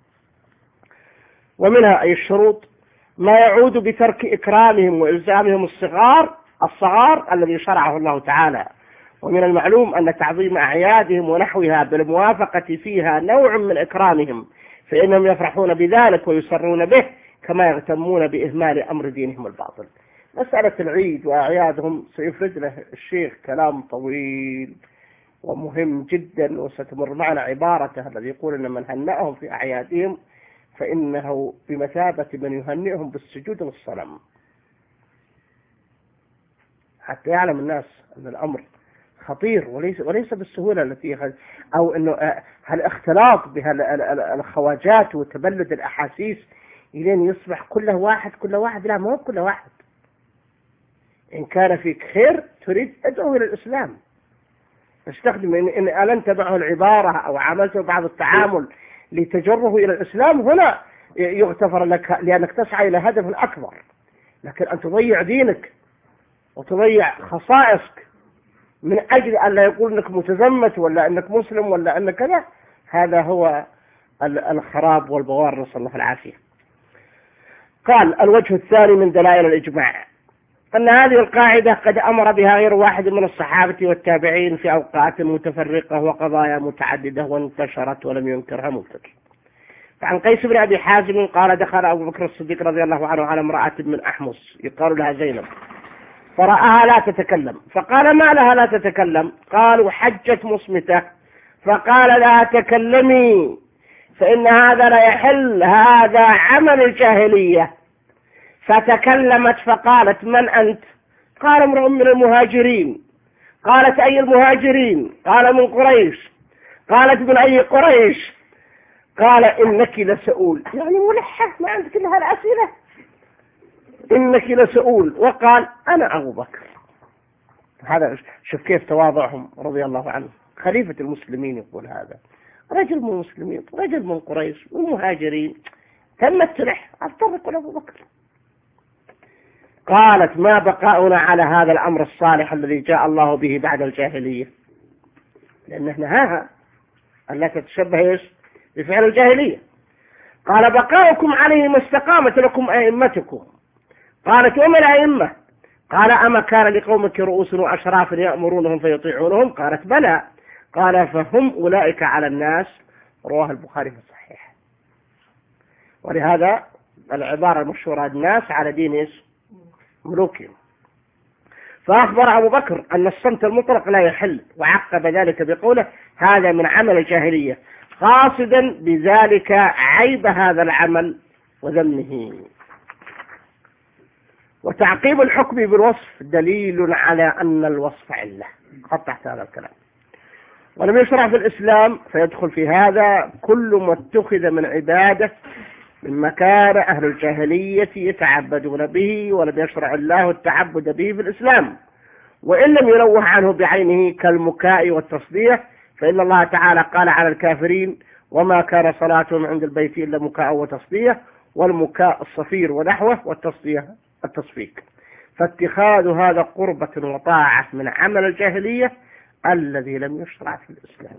ومنها أي الشروط ما يعود بترك إكرامهم وإلزامهم الصغار الصغار الذي شرعه الله تعالى. ومن المعلوم أن تعظيم أعيادهم ونحوها بالموافقة فيها نوع من إكرامهم، فإنهم يفرحون بذلك ويسرون به كما يغتمون بإهمال أمر دينهم الباطل. مسألة العيد وأعيادهم سيفرد له الشيخ كلام طويل ومهم جدا، وستمر معنا عبارته الذي يقول أن من هنأهم في أعيادهم فإنه بمثابة من يهنئهم بالسجود والصنم، حتى يعلم الناس أن الأمر خطير وليس وليس بالسهولة التي أو أنه هالاختلاط بهالخواجات وتبلد الأحاسيس إلين يصبح كل واحد كل واحد لا، ما هو كل واحد. إن كان فيك خير تريد أدعو إلى الإسلام، استخدم إن, إن ألنت معه العبارة أو عملت بعض التعامل لتجره إلى الإسلام، هنا يغتفر لك لأنك تسعى إلى هدف أكبر. لكن أن تضيع دينك وتضيع خصائصك من أجل أن لا يقول أنك متزمت ولا أنك مسلم ولا أنك كذا، هذا هو الخراب والبوار، نسأل الله العافية. قال: الوجه الثاني من دلائل الإجماع أن هذه القاعدة قد أمر بها غير واحد من الصحابة والتابعين في أوقات متفرقة وقضايا متعددة وانتشرت ولم ينكرها منكر. فعن قيس بن أبي حازم قال: دخل أبو بكر الصديق رضي الله عنه على امرأة من أحمص يقال لها زينب، فرآها لا تتكلم، فقال: ما لها لا تتكلم؟ قالوا: حجت مصمتة. فقال: لا تكلمي فإن هذا لا يحل، هذا عمل الجاهلية. فتكلمت فقالت: من أنت؟ قال: امرؤ من المهاجرين. قالت: أي المهاجرين؟ قال: من قريش. قالت: من أي قريش؟ قال: إنك لسؤول، يعني ملحة ما عندك لها الأسئلة، إنك لسؤول. وقال: أنا أبو بكر. هذا شوف كيف تواضعهم رضي الله عنه، خليفة المسلمين يقول هذا، رجل من المسلمين، رجل من قريش والمهاجرين، تمت تلح أفترق أبو بكر. قالت: ما بقاؤنا على هذا الأمر الصالح الذي جاء الله به بعد الجاهلية، لأن نهاها ألا تتشبه إيش بفعل الجاهلية. قال: بقاؤكم عليه ما استقامت لكم أئمتكم. قالت: وما الأئمة؟ قال: أما كان لقومك رؤوس وأشراف يأمرونهم فيطيعونهم؟ قالت: بلى. قال: فهم أولئك على الناس. رواه البخاري في الصحيح. ولهذا العبارة المشهورة: الناس على دين إيش ملوكهم. فأخبر أبو بكر أن الصمت المطلق لا يحل، وعقب ذلك بقوله: هذا من عمل الجاهلية، قاصدا بذلك عيب هذا العمل وذمه. وتعقيب الحكم بالوصف دليل على أن الوصف علة. قطعت هذا الكلام. ولم يشرع في الإسلام فيدخل في هذا كل ما اتخذ من عبادة مما كان أهل الجاهلية يتعبدون به، ولم يشرع الله التعبد به في الإسلام، وإن لم ينوه عنه بعينه كالمكاء والتصدية، فإن الله تعالى قال على الكافرين: وما كان صلاتهم عند البيت إلا مكاء وتصدية، والمكاء الصفير ونحوه، والتصدية التصفيق. فاتخاذ هذا قربة وطاعة من عمل الجاهلية الذي لم يشرع في الإسلام.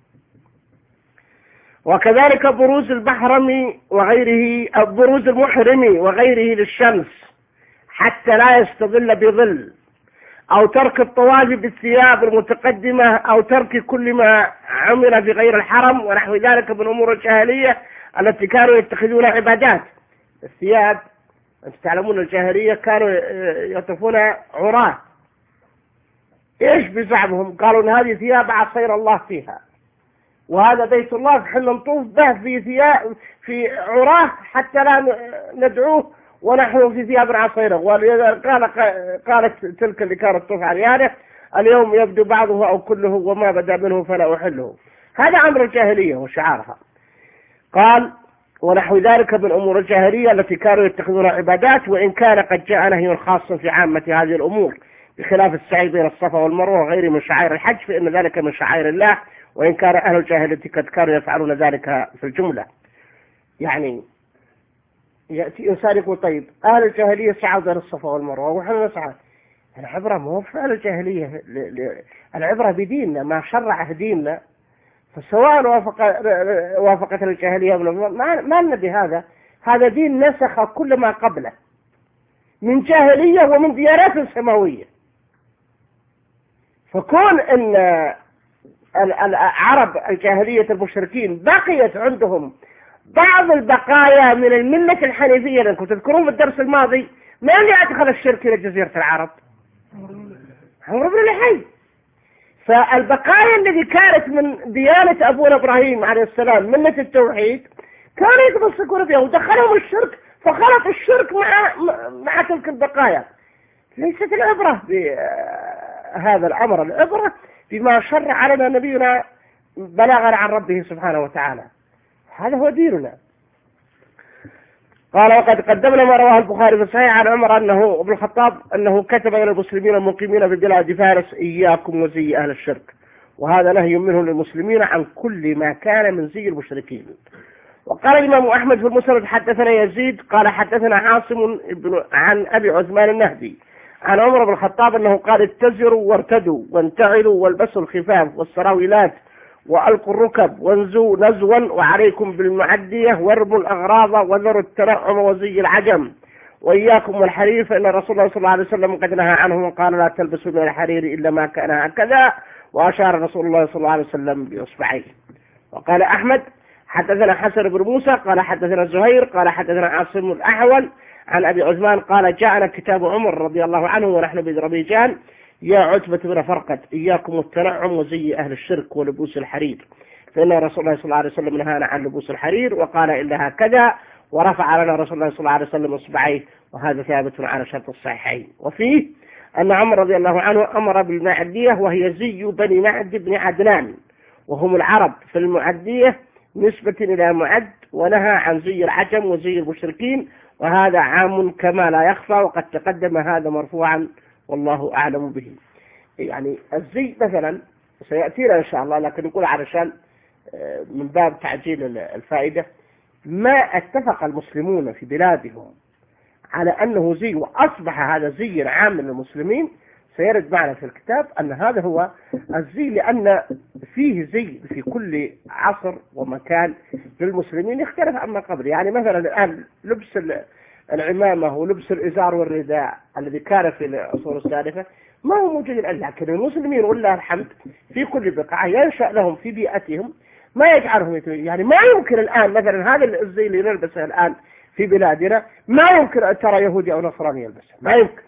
وكذلك بروز البحرم وغيره، أو بروز المحرم وغيره للشمس حتى لا يستظل بظل، أو ترك الطواف بالثياب المتقدمة، أو ترك كل ما عمل في غير الحرم ونحو ذلك من أمور الجاهلية التي كانوا يتخذون عبادات. الثياب أنت تعلمون الجاهلية كانوا يطوفون عراة. إيش بزعمهم؟ قالوا إن هذه ثياب عصير الله فيها، وهذا بيت الله حل نطوف به في ثياب في عراه حتى لا ندعوه ونحن في ثياب عصيرة. وقال قالت تلك اللي كانت تطوف عريانه: اليوم يبدو بعضه أو كله وما بدا منه فلا أحله. هذا أمر الجاهلية وشعارها. قال: ونحو ذلك من أمور الجاهلية التي كانوا يتخذون عبادات، وإن كان قد جاء نهي خاص في عامة هذه الأمور، بخلاف السعي بين الصفا والمروة وغيره من شعائر الحج، فإن ذلك من شعائر الله، وإن كان أهل الجاهلية قد كانوا يفعلون ذلك في الجملة. يعني يأتي إنسان يقول: طيب أهل الجاهلية سعوا بين الصفا والمروة ونحن نسعى. العبرة مو في أهل الجاهلية، العبرة بديننا ما شرعه ديننا، فسواء وافق وافقت الجاهلية ما لنا بهذا. هذا دين نسخ كل ما قبله من جاهلية ومن ديانات سماوية. فكون أن العرب الجاهلية المشركين بقيت عندهم بعض البقايا من الملة الحنيفية، لأنكم تذكرون في الدرس الماضي ما اللي أدخل الشرك إلى جزيرة العرب؟ عمرو بن لحي. فالبقايا التي كانت من ديانة أبونا إبراهيم عليه السلام ملة التوحيد كانوا يتمسكون بها، ودخلهم الشرك فخلط الشرك مع مع تلك البقايا. ليست العبرة بهذا الأمر، العبرة بما شرع لنا نبينا بلاغا عن ربه سبحانه وتعالى. هذا هو ديننا. قال: وقد قدمنا ما رواه البخاري في الصحيح عن عمر أنه ابن الخطاب أنه كتب إلى المسلمين المقيمين ببلاد فارس: إياكم وزي أهل الشرك، وهذا نهي منه للمسلمين عن كل ما كان من زي المشركين. وقال الإمام أحمد في المسند حدثنا يزيد قال حدثنا عاصم بن عن أبي عثمان النهدي عن عمر بن الخطاب أنه قال اتزروا وارتدوا وانتعلوا والبسوا الخفاف والسراويلات وألقوا الركب وانزوا نزوا وعليكم بالمعدية وارموا الأغراض وذروا التنعم وزي العجم وإياكم والحرير فإن رسول الله صلى الله عليه وسلم قد نهى عنه وقال لا تلبسوا من الحرير إلا ما كان هكذا، وأشار رسول الله صلى الله عليه وسلم بإصبعيه. وقال أحمد حدثنا حسن بن موسى قال حدثنا زهير قال حدثنا عاصم الأحول عن أبي عثمان قال جاءنا كتاب عمر رضي الله عنه ونحن بذربيجان يا عتبة بن فرقد إياكم التنعم وزي أهل الشرك ولبوس الحرير فإن رسول الله صلى الله عليه وسلم نهانا عن لبوس الحرير وقال إلا هكذا، ورفع لنا رسول الله صلى الله عليه وسلم إصبعيه، وهذا ثابت على شرط الصحيحين. وفيه أن عمر رضي الله عنه أمر بالمعدية وهي زي بني معد بن عدنان وهم العرب في المعدية نسبة إلى معد، ونهى عن زي العجم وزي المشركين، وهذا عام كما لا يخفى، وقد تقدم هذا مرفوعا والله أعلم به. يعني الزي مثلا سيأتينا إن شاء الله، لكن نقول علشان من باب تعجيل الفائدة ما اتفق المسلمون في بلادهم على أنه زي وأصبح هذا زي عام للمسلمين، سيرد معنا في الكتاب أن هذا هو الزي، لأن فيه زي في كل عصر ومكان للمسلمين يختلف عما قبل. يعني مثلا الآن لبس العمامة ولبس الإزار والرداء الذي كان في العصور السالفة ما هو موجود الآن، لكن المسلمين والله الحمد في كل بقعة ينشأ لهم في بيئتهم ما يجعلهم، يعني ما يمكن الآن مثلا هذا الزي اللي نلبسه الآن في بلادنا ما يمكن أن ترى يهودي أو نصراني يلبسه، ما يمكن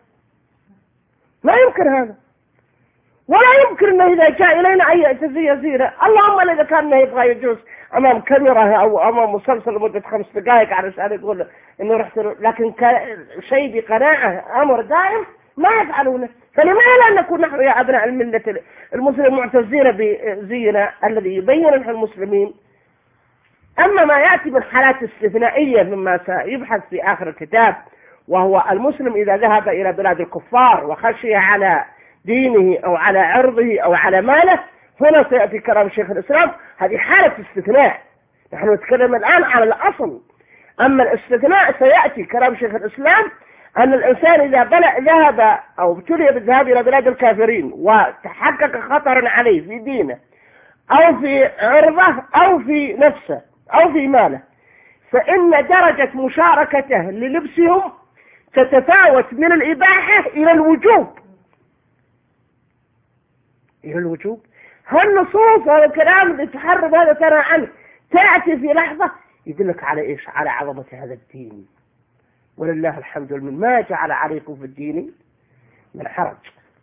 ما يمكن هذا، ولا يمكن أنه إذا جاء إلينا أي تزي زينة، اللهم إذا كان يبغى يجوز أمام كاميرا أو أمام مسلسل لمدة خمس دقائق علشان يقول إنه رحت، لكن شيء بقناعة أمر دائم ما يفعلونه. فلماذا لا نكون نحن يا أبناء الملة المسلم معتزين بزينا الذي يبين نحن المسلمين؟ أما ما يأتي من حالات استثنائية مما سيبحث في آخر الكتاب، وهو المسلم إذا ذهب إلى بلاد الكفار وخشي على دينه أو على عرضه أو على ماله، هنا سيأتي كلام شيخ الإسلام، هذه حالة استثناء، نحن نتكلم الآن على الأصل. أما الاستثناء سيأتي كلام شيخ الإسلام أن الإنسان إذا ذهب أو ابتلي بالذهاب إلى بلاد الكافرين وتحقق خطر عليه في دينه أو في عرضه أو في نفسه أو في ماله، فإن درجة مشاركته للبسهم تتفاوت من الإباحة إلى الوجوب إلى الوجوب. هالنصوص هذا الكلام اللي تحرم هذا ترى عنه تأتي في لحظة يدلك على إيش؟ على عظمة هذا الدين، ولله الحمد لله ما جعل عليكم في الدين من حرج.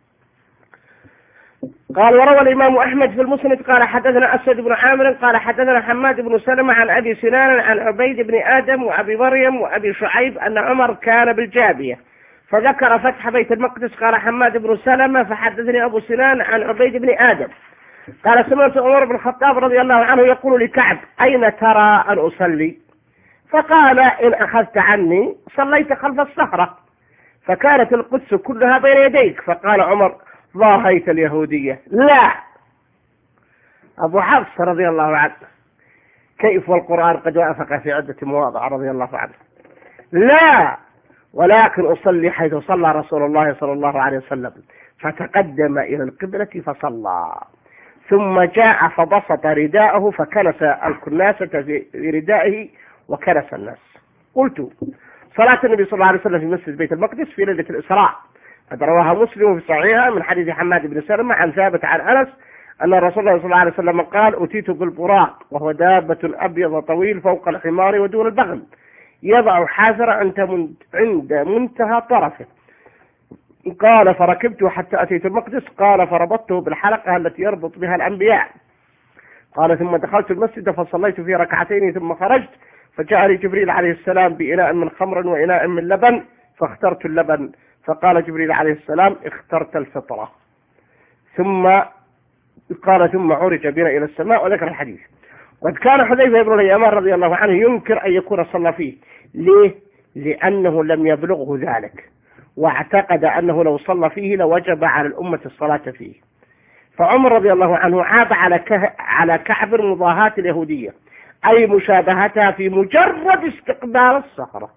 قال وروى الإمام أحمد في المسند قال حدثنا أسد بن عامر قال حدثنا حماد بن سلمة عن أبي سنان عن عبيد بن آدم وأبي مريم وأبي شعيب أن عمر كان بالجابية فذكر فتح بيت المقدس. قال حماد بن سلمة فحدثني أبو سنان عن عبيد بن آدم قال سمعت عمر بن الخطاب رضي الله عنه يقول لكعب أين ترى أن أصلي؟ فقال إن أخذت عني صليت خلف الصخرة فكانت القدس كلها بين يديك. فقال عمر ضاهيت اليهودية. لا، أبو حفص رضي الله عنه كيف والقرآن قد وافق في عدة مواضع رضي الله عنه. لا، ولكن أصلي حيث صلى رسول الله صلى الله عليه وسلم فتقدم إلى القبلة فصلى ثم جاء فبسط رداءه فكنس الكناسة في ردائه وكنس الناس. قلت صلاة النبي صلى الله عليه وسلم في مسجد بيت المقدس في ليلة الإسراء قد رواها مسلم في صحيحه من حديث حماد بن سلمة عن ثابت عن أنس أن رسول الله صلى الله عليه وسلم قال أتيت بالبراق وهو دابة أبيض طويل فوق الحمار ودون البغل يضع حافر عند منتهى طرفه. قال فركبت حتى أتيت المقدس. قال فربطته بالحلقة التي يربط بها الأنبياء. قال ثم دخلت المسجد فصليت فيه ركعتين ثم خرجت فجاءني جبريل عليه السلام بإناء من خمر وإناء من لبن فاخترت اللبن فقال جبريل عليه السلام اخترت الفطرة. ثم قال ثم عرج بنا إلى السماء وذكر الحديث. وقد كان حذيفة بن اليمان رضي الله عنه ينكر أن يكون صلى فيه. ليه؟ لأنه لم يبلغه ذلك واعتقد أنه لو صلى فيه لوجب على الأمة الصلاة فيه، فعمر رضي الله عنه عاب على على كعب مضاهاة اليهودية، أي مشابهتها في مجرد استقبال الصخرة،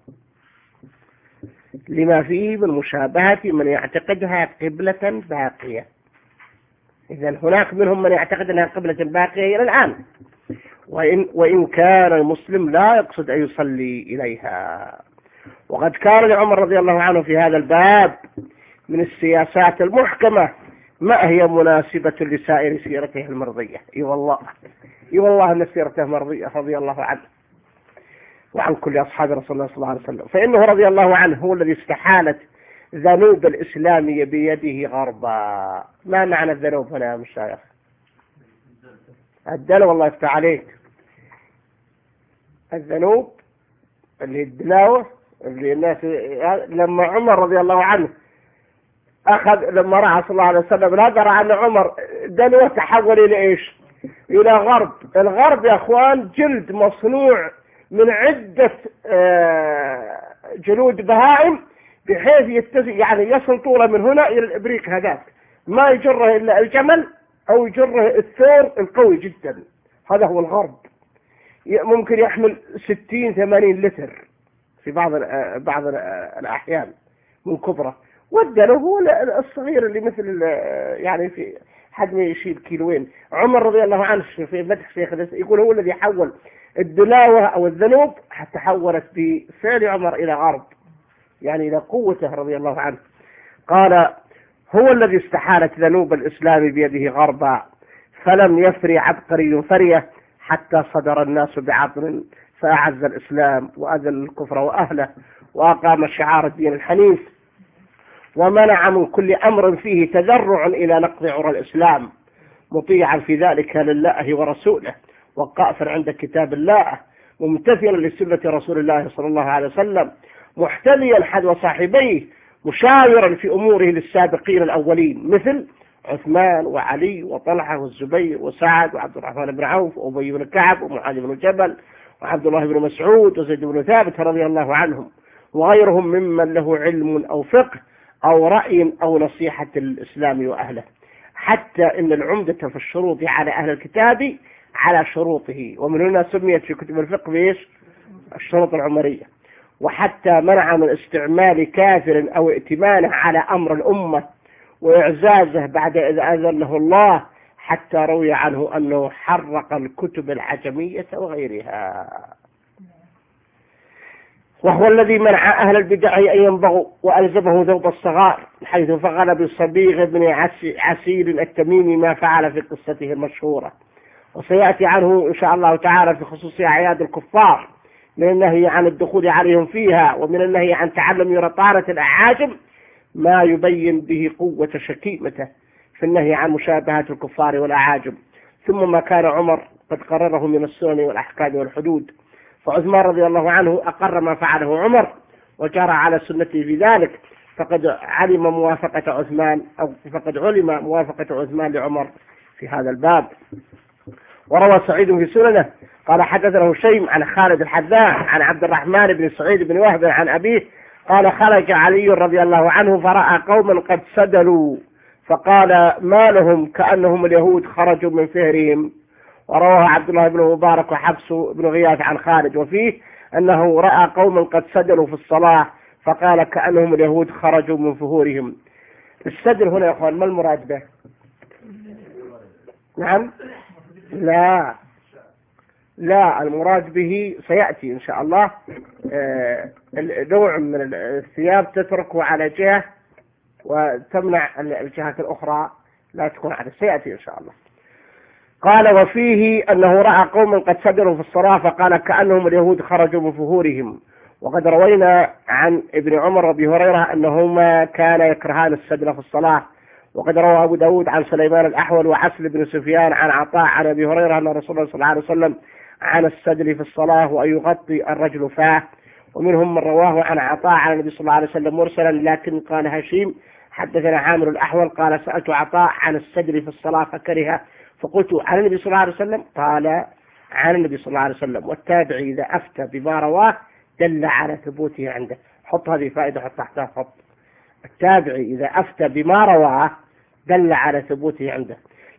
لما فيه من مشابهة من يعتقدها قبلة باقية. إذن هناك منهم من يعتقد أنها قبلة باقية إلى الآن، وإن, وإن كان المسلم لا يقصد أن يصلي إليها. وقد كان لعمر رضي الله عنه في هذا الباب من السياسات المحكمة ما هي مناسبة لسائر سيرته المرضية. اي والله اي والله ان سيرته مرضية رضي الله عنه وعن كل أصحاب رسول الله صلى الله عليه وسلم. فإنه رضي الله عنه هو الذي استحالت ذنوب الإسلام بيده غربا. ما معنى الذنوب هنا يا مشايخ؟ الدلو، والله يفتح عليك. الذنوب اللي الدلاوة اللي الناس لما عمر رضي الله عنه أخذ لما رأى صلى الله عليه وسلم نظر أن عمر دلوه تحول إلى إيش؟ إلى غرب. الغرب يا أخوان جلد مصنوع من عدة جلود بهائم بحيث يتسع يعني يصل طوله من هنا إلى الإبريق هذاك، ما يجره إلا الجمل أو يجره الثور القوي جدا. هذا هو الغرب، ممكن يحمل ستين ثمانين لتر في بعض بعض الأحيان من كبره. والدلو هو الصغير اللي مثل يعني في حجم يشيل كيلوين. عمر رضي الله عنه في مدح شيخ يقول هو الذي حول الدلاوة أو الذنوب حتى حولت بفعل عمر إلى غرب، يعني إلى قوته رضي الله عنه. قال هو الذي استحالت ذنوب الإسلام بيده غربا، فلم يفري عبقري فرية حتى صدر الناس بعضل، فأعز الإسلام وأذل الكفر وأهله، وأقام شعار الدين الحنيف، ومنع من كل أمر فيه تذرع إلى نقض عرى الإسلام، مطيعا في ذلك لله ورسوله، وقائفا عند كتاب الله، ممتثلا لسنة رسول الله صلى الله عليه وسلم، محتميا حذو صاحبيه، مشاورا في أموره للسابقين الأولين مثل عثمان وعلي وطلحة والزبير وسعد وعبد الرحمن بن عوف وأبي بن كعب ومعاذ بن جبل وعبد الله بن مسعود وزيد بن ثابت رضي الله عنهم، وغيرهم ممن له علم أو فقه أو رأي أو نصيحة الإسلام وأهله، حتى إن العمدة في الشروط على أهل الكتاب على شروطه، ومن هنا سميت في كتب الفقه بإيش؟ الشروط العمرية. وحتى منع من استعمال كافر أو ائتمانه على أمر الأمة وإعزازه بعد إذ أذله الله، حتى روي عنه أنه حرق الكتب العجمية وغيرها. وهو الذي منع أهل البدع أن ينبغوا وألزمه ذوب الصغار، حيث فعل بالصبيغ بن عسير التميمي ما فعل في قصته المشهورة، وسيأتي عنه إن شاء الله تعالى في خصوص أعياد الكفار، من النهي عن الدخول عليهم فيها، ومن النهي عن تعلم رطارة الأعاجم، ما يبين به قوة شكيمته في النهي عن مشابهة الكفار والأعاجم. ثم ما كان عمر قد قرره من السنن والأحكام والحدود، فعثمان رضي الله عنه أقر ما فعله عمر وجرى على سنته في ذلك، فقد علم موافقة عثمان أو فقد علم موافقة عثمان لعمر في هذا الباب. وروى سعيد في سننه قال حدثنا هشيم عن خالد الحذاء عن عبد الرحمن بن سعيد بن وهب عن أبيه قال خرج علي رضي الله عنه فرأى قوما قد سدلوا، فقال ما لهم؟ كأنهم اليهود خرجوا من فهرهم. ورواه عبد الله بن مبارك وحفص بن غياث عن خالد، وفيه أنه رأى قوما قد سدلوا في الصلاة، فقال كأنهم اليهود خرجوا من فهورهم. السدل هنا يا أخوان ما المراد به؟ نعم لا لا المراد به سيأتي إن شاء الله نوع من الثياب تتركه على جهة وتمنع الجهات الأخرى لا تكون على، سيأتي إن شاء الله. قال وفيه أنه رأى قوما قد سدلوا في الصلاة، فقال كأنهم اليهود خرجوا من فهورهم. وقد روينا عن ابن عمر وابي هريرة أنهما كان يكرهان السدل في الصلاة. وقد روى أبو داود عن سليمان الأحول وعسل بن سفيان عن عطاء عن أبي هريرة أن رسول الله صلى الله عليه وسلم عن السدل في الصلاة وأن يغطي الرجل فاه. ومنهم من رواه عن عطاء عن النبي صلى الله عليه وسلم مرسلا، لكن قال هشيم حدثنا عامر الأحول قال سألت عطاء عن السدل في الصلاة فكره، فقلت عن النبي صلى الله عليه وسلم؟ قال عن النبي صلى الله عليه وسلم. والتابعي إذا أفتى بما رواه دل على ثبوته عنده. حط هذه فائدة، حط تحتها خط. التابعي إذا أفتى بما رواه دل على ثبوته عنده،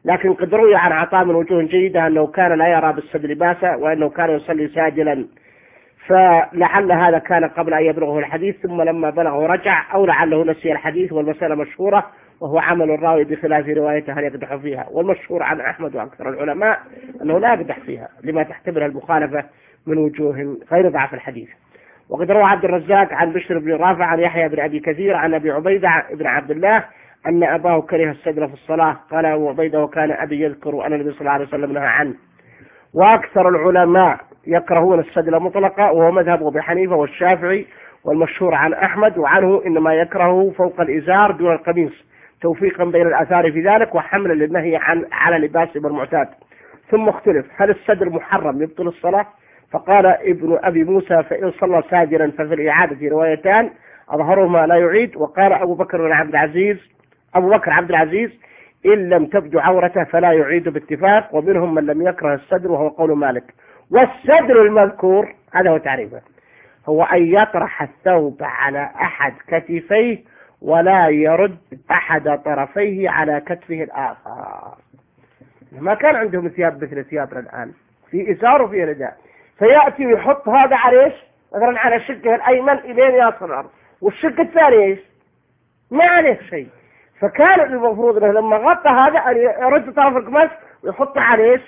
لكن قد روي عن عطاء من وجوه جيدة أنه كان لا يرى بالصدر باسا وأنه كان يصلي ساجلا، فلعل هذا كان قبل أن يبلغه الحديث، ثم لما بلغه رجع، أو لعله نسي الحديث، والمسألة مشهورة وهو عمل الراوي بخلاف روايته هل يقدح فيها. والمشهور عن أحمد وأكثر العلماء أنه لا يقدح فيها لما تحتملها المخالفة من وجوه غير ضعف الحديث. وقد روى عبد الرزاق عن بشر بن رافع عن يحيى بن أبي كثير عن أبي عبيدة بن عبد الله أن أباه كره السدل في الصلاة. قال أبو عبيدة وكان أبي يذكر أن النبي صلى الله عليه وسلم نهى عنه. وأكثر العلماء يكرهون السدل مطلقا، وهو مذهب أبي حنيفة والشافعي، والمشهور عن أحمد وعنه إنما يكرهه فوق الإزار دون القميص، توفيقا بين الآثار في ذلك وحملا للنهي عن على لباسهم المعتاد. ثم اختلف هل السدل محرم يبطل الصلاة؟ فقال ابن أبي موسى فإن صلى ساجرا ففي الإعادة روايتان أظهرهما لا يعيد. وقال أبو بكر بن عبد العزيز أبو بكر عبد العزيز إن لم تبدو عورته فلا يعيد باتفاق، ومنهم من لم يكره السدر وهو قول مالك. والسدر المذكور هذا هو تعريفه، هو أن يطرح الثوب على أحد كتفيه ولا يرد أحد طرفيه على كتفه الآخر. ما كان عندهم ثياب مثل ثيابنا الآن، في إزار وفي رداء، فيأتي ويحط هذا على إيش؟ مثلا على شقه الأيمن إلين يصل الأرض، والشق الثاني إيش؟ ما عليه شيء. فكان المفروض أنه لما غطى هذا أن يرد طرف القماش ويحطه على إيش؟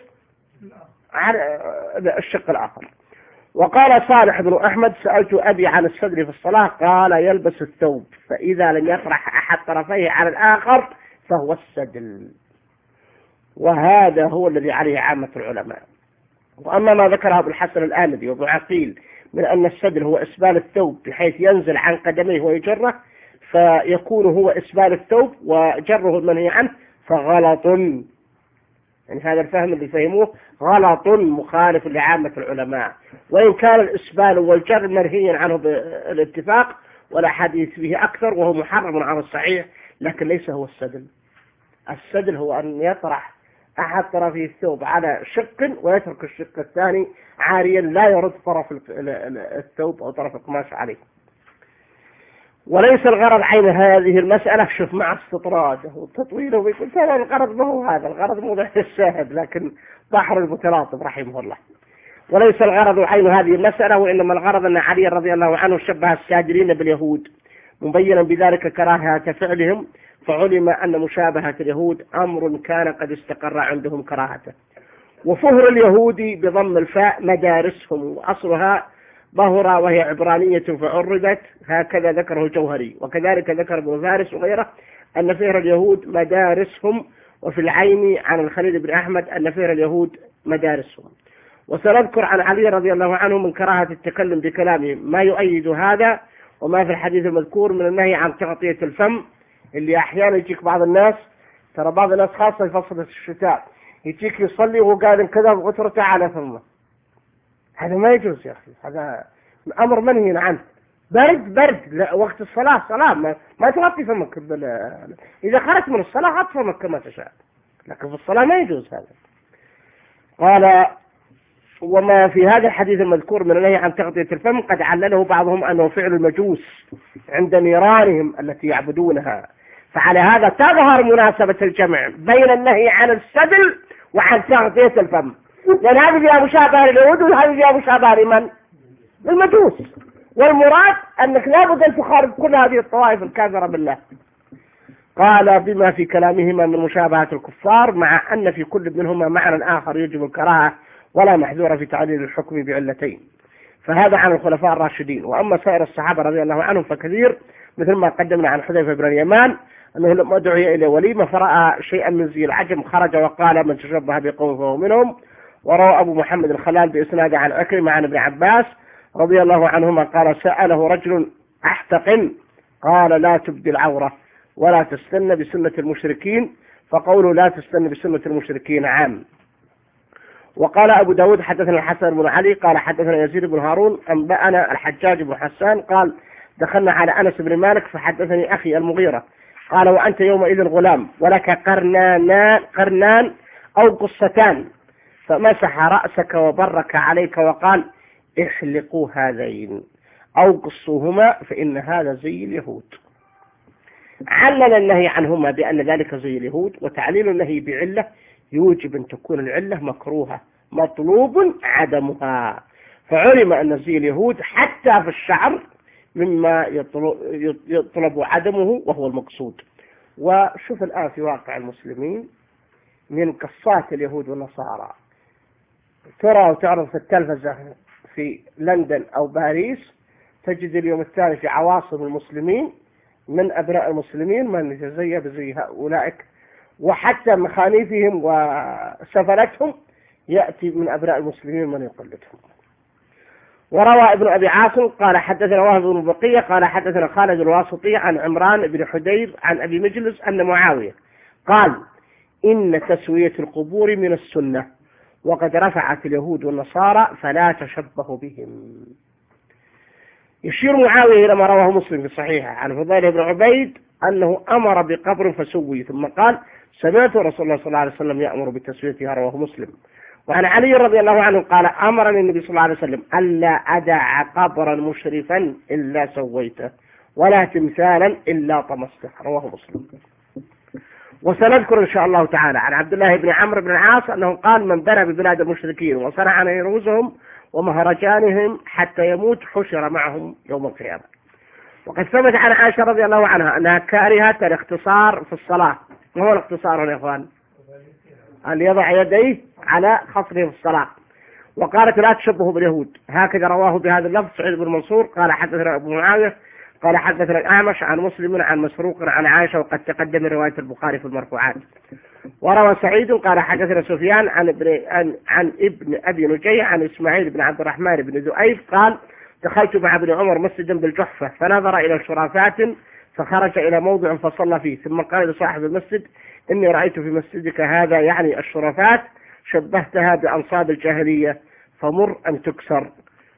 على الشق الآخر. وقال صالح بن أحمد سألت أبي عن السدر في الصلاة قال يلبس الثوب فإذا لم يطرح أحد طرفيه على الآخر فهو السدل، وهذا هو الذي عليه عامة العلماء. وأما ما ذكره ابن الحسن الآمدي وابن عقيل من أن السدل هو إسبال الثوب بحيث ينزل عن قدميه ويجره، فيكون هو إسبال الثوب وجره المنهي عنه، فغلط، يعني هذا الفهم اللي فهموه غلط مخالف لعامة العلماء. وإن كان الإسبال والجر منهيا عنه بالاتفاق والأحاديث فيه أكثر وهو محرم على الصحيح، لكن ليس هو السدل. السدل هو أن يطرح أحد طرفي الثوب على شق ويترك الشق الثاني عاريا لا يرد طرف الثوب أو طرف القماش عليه. وليس الغرض عين هذه المسألة، شوف مع استطراده وتطويله ويقول ترى الغرض ما هو هذا، الغرض موضع الشاهد لكن بحر المتلاطم رحمه الله. وليس الغرض عين هذه المسألة، وإنما الغرض أن علي رضي الله عنه شبه الساجرين باليهود مبينا بذلك كراهة فعلهم، فعلم أن مشابهة اليهود أمر كان قد استقر عندهم كراهته. وفهر اليهود بضم الفاء مدارسهم، وأصلها ظهر وهي عبرانية فعربت، هكذا ذكره الجوهري. وكذلك ذكر ابن فارس وغيره أن فهر اليهود مدارسهم. وفي العين عن الخليل بن أحمد أن فهر اليهود مدارسهم. وسنذكر عن علي رضي الله عنه من كراهة التكلم بكلامه ما يؤيد هذا، وما في الحديث المذكور من النهي عن تغطية الفم، اللي أحيانا يجيك بعض الناس، ترى بعض الناس خاصة في فصل الشتاء يجيك يصلي وهو قاعد كذا بغترته على فمه، هذا ما يجوز يا أخي، هذا أمر منهي عنه. برد برد لا، وقت الصلاة صلاة ما, ما تغطي فمك، إذا خرجت من الصلاة غط فمك كما تشاء، لكن في الصلاة ما يجوز هذا. قال وما في هذا الحديث المذكور من النهي عن تغطية الفم قد علله بعضهم أنه فعل المجوس عند نيرانهم التي يعبدونها، فعلى هذا تظهر مناسبة الجمع بين النهي عن السدل وعن تغطية الفم، لأن هذه فيها مشابهة لليهود وهذه فيها مشابهة لمن؟ للمجوس. والمراد أنك لابد أن تخالف كل هذه الطوائف الكافرة بالله. قال بما في كلامهما من مشابهة الكفار، مع أن في كل منهما معنى آخر يجب الكراهة ولا محذور في تعليل الحكم بعلتين. فهذا عن الخلفاء الراشدين. وأما سائر الصحابة رضي الله عنهم فكثير، مثل ما قدمنا عن حذيفة بن اليمان أنه لما دعي إلى وليمة فرأى شيئا من زي العجم خرج وقال من تشبه بقوم فهو منهم. وروى أبو محمد الخلال بإسناد عن عكرمة عن ابن عباس رضي الله عنهما قال سأله رجل أحتقن قال لا تبدي العورة ولا تستن بسنة المشركين، فقوله لا تستن بسنة المشركين عام. وقال أبو داود حدثنا الحسن بن علي قال حدثنا يزيد بن هارون أنبأنا الحجاج بن حسان قال دخلنا على أنس بن مالك فحدثني أخي المغيرة قال وأنت يومئذ غلام ولك قرنان, قرنان أو قصتان، فمسح رأسك وبرك عليك وقال احلقوا هذين أو قصوهما فإن هذا زي اليهود. علل النهي عنهما بأن ذلك زي اليهود، وتعليل النهي بعلة يوجب أن تكون العلة مكروهة مطلوب عدمها. فعلم أن زي اليهود حتى في الشعر مما يطلب عدمه وهو المقصود. وشوف الآن في واقع المسلمين من قصات اليهود والنصارى ترى وتعرض في التلفزة في لندن أو باريس، تجد اليوم الثاني في عواصم المسلمين من أبناء المسلمين من يتزيى بزي أولئك، وحتى مخانيفهم وسفلتهم يأتي من أبناء المسلمين من يقلدهم. وروى ابن أبي عاصم قال حدثنا وهب بن بقية قال حدثنا خالد الواسطي عن عمران بن حدير عن أبي مجلس أن معاوية قال إن تسوية القبور من السنة وقد رفعت اليهود والنصارى فلا تشبهوا بهم. يشير معاوية إلى ما رواه مسلم في صحيحه عن فضيل بن عبيد أنه أمر بقبر فسوي، ثم قال سمعت رسول الله صلى الله عليه وسلم يأمر بتسويتها، رواه مسلم. وعن علي رضي الله عنه قال أمرني النبي صلى الله عليه وسلم ألا أدع قبرا مشرفا إلا سويته ولا تمثالا إلا طمسته، رواه مسلم. وسنذكر إن شاء الله تعالى عن عبد الله بن عمرو بن العاص أنه قال من بنى ببلاد المشركين وصنع نيروزهم ومهرجانهم حتى يموت حشر معهم يوم القيامة. وقد ثبت عن عائشة رضي الله عنها أنها كارهة الاختصار في الصلاة. ما هو الاختصار يا إخوان؟ أن يضع يديه على خصره في الصلاة. وقالت لا تشبهوا باليهود، هكذا رواه بهذا اللفظ سعيد بن منصور قال حدثنا أبو معاوية قال حدثنا الأعمش عن مسلم عن مسروق عن عائشة، وقد تقدم رواية البخاري في المرفوعات. وروى سعيد قال حدثنا سفيان عن ابن عن, عن ابن أبي نجي عن إسماعيل بن عبد الرحمن بن ذؤيب قال دخلت مع ابن عمر مسجدا بالجحفة فنظر إلى شرافات فخرج إلى موضع فصلى فيه، ثم قال لصاحب المسجد إني رأيت في مسجدك هذا يعني الشرافات شبهتها بأنصاب الجاهلية فمر أن تكسر.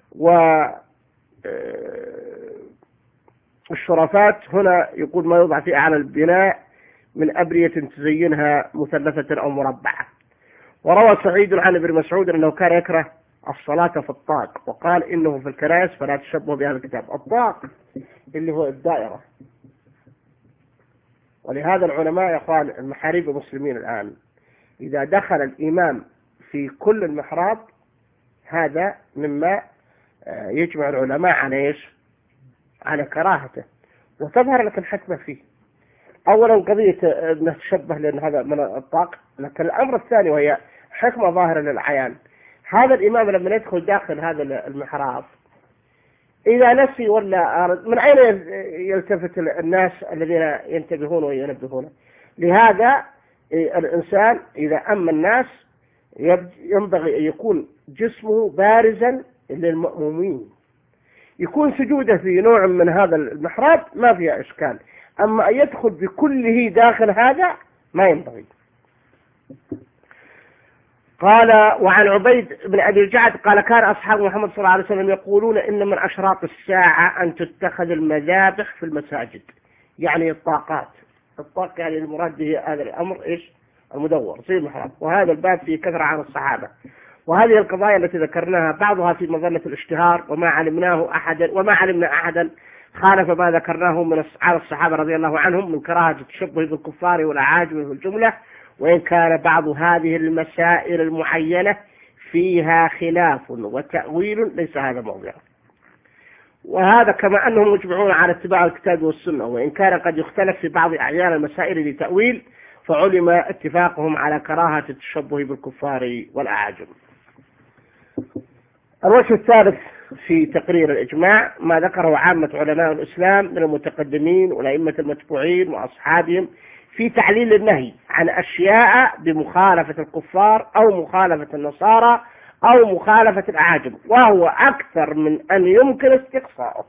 والشرافات هنا يقول ما يوضع في أعلى البناء من أبرية تزينها مثلثة أو مربعة. وروى سعيد عن ابن مسعود أنه كان يكره الصلاة في الطاق، وقال إنه في الكنائس فلا تشبه بهذا الكتاب. الطاق اللي هو الدائرة. ولهذا العلماء يا أخوان المحاريب المسلمين الآن إذا دخل الإمام في كل المحراب هذا مما يجمع العلماء على إيش؟ على كراهته، وتظهر لك الحكمة فيه. أولا قضية أنه تشبه لأن هذا من الطاق، لكن الأمر الثاني وهي حكمة ظاهرة للعيان. هذا الإمام لما يدخل داخل هذا المحراب إذا نسي ولا من أين يلتفت الناس الذين ينتبهون وينبهون؟ لهذا الإنسان إذا أما الناس ينبغي أن يكون جسمه بارزا للمأمومين، يكون سجوده في نوع من هذا المحراب ما فيها إشكال، أما أن يدخل بكله داخل هذا ما ينبغي. قال وعن عبيد بن أبي الجعد قال كان أصحاب محمد صلى الله عليه وسلم يقولون إن من أشراط الساعة أن تتخذ المذابح في المساجد، يعني الطاقات. الطاق يعني المراد به هذا الأمر إيش؟ المدور زي المحراب. وهذا الباب فيه كثرة عن الصحابة. وهذه القضايا التي ذكرناها بعضها في مظلة الاشتهار وما علمناه أحدا وما علمنا أحدا خالف ما ذكرناه من على الصحابة رضي الله عنهم من كراهة التشبه بالكفار والأعاجم في الجملة، وإن كان بعض هذه المسائل المعينة فيها خلاف وتأويل ليس هذا موضعه. وهذا كما أنهم مجمعون على اتباع الكتاب والسنة، وإن كان قد يختلف في بعض أحيان المسائل لتأويل، فعلم اتفاقهم على كراهة التشبه بالكفار والأعاجم. الوجه الثالث في تقرير الإجماع ما ذكره عامة علماء الإسلام من المتقدمين والأئمة المتبوعين وأصحابهم في تعليل النهي عن أشياء بمخالفة الكفار أو مخالفة النصارى أو مخالفة الأعاجم، وهو أكثر من أن يمكن استقصاؤه.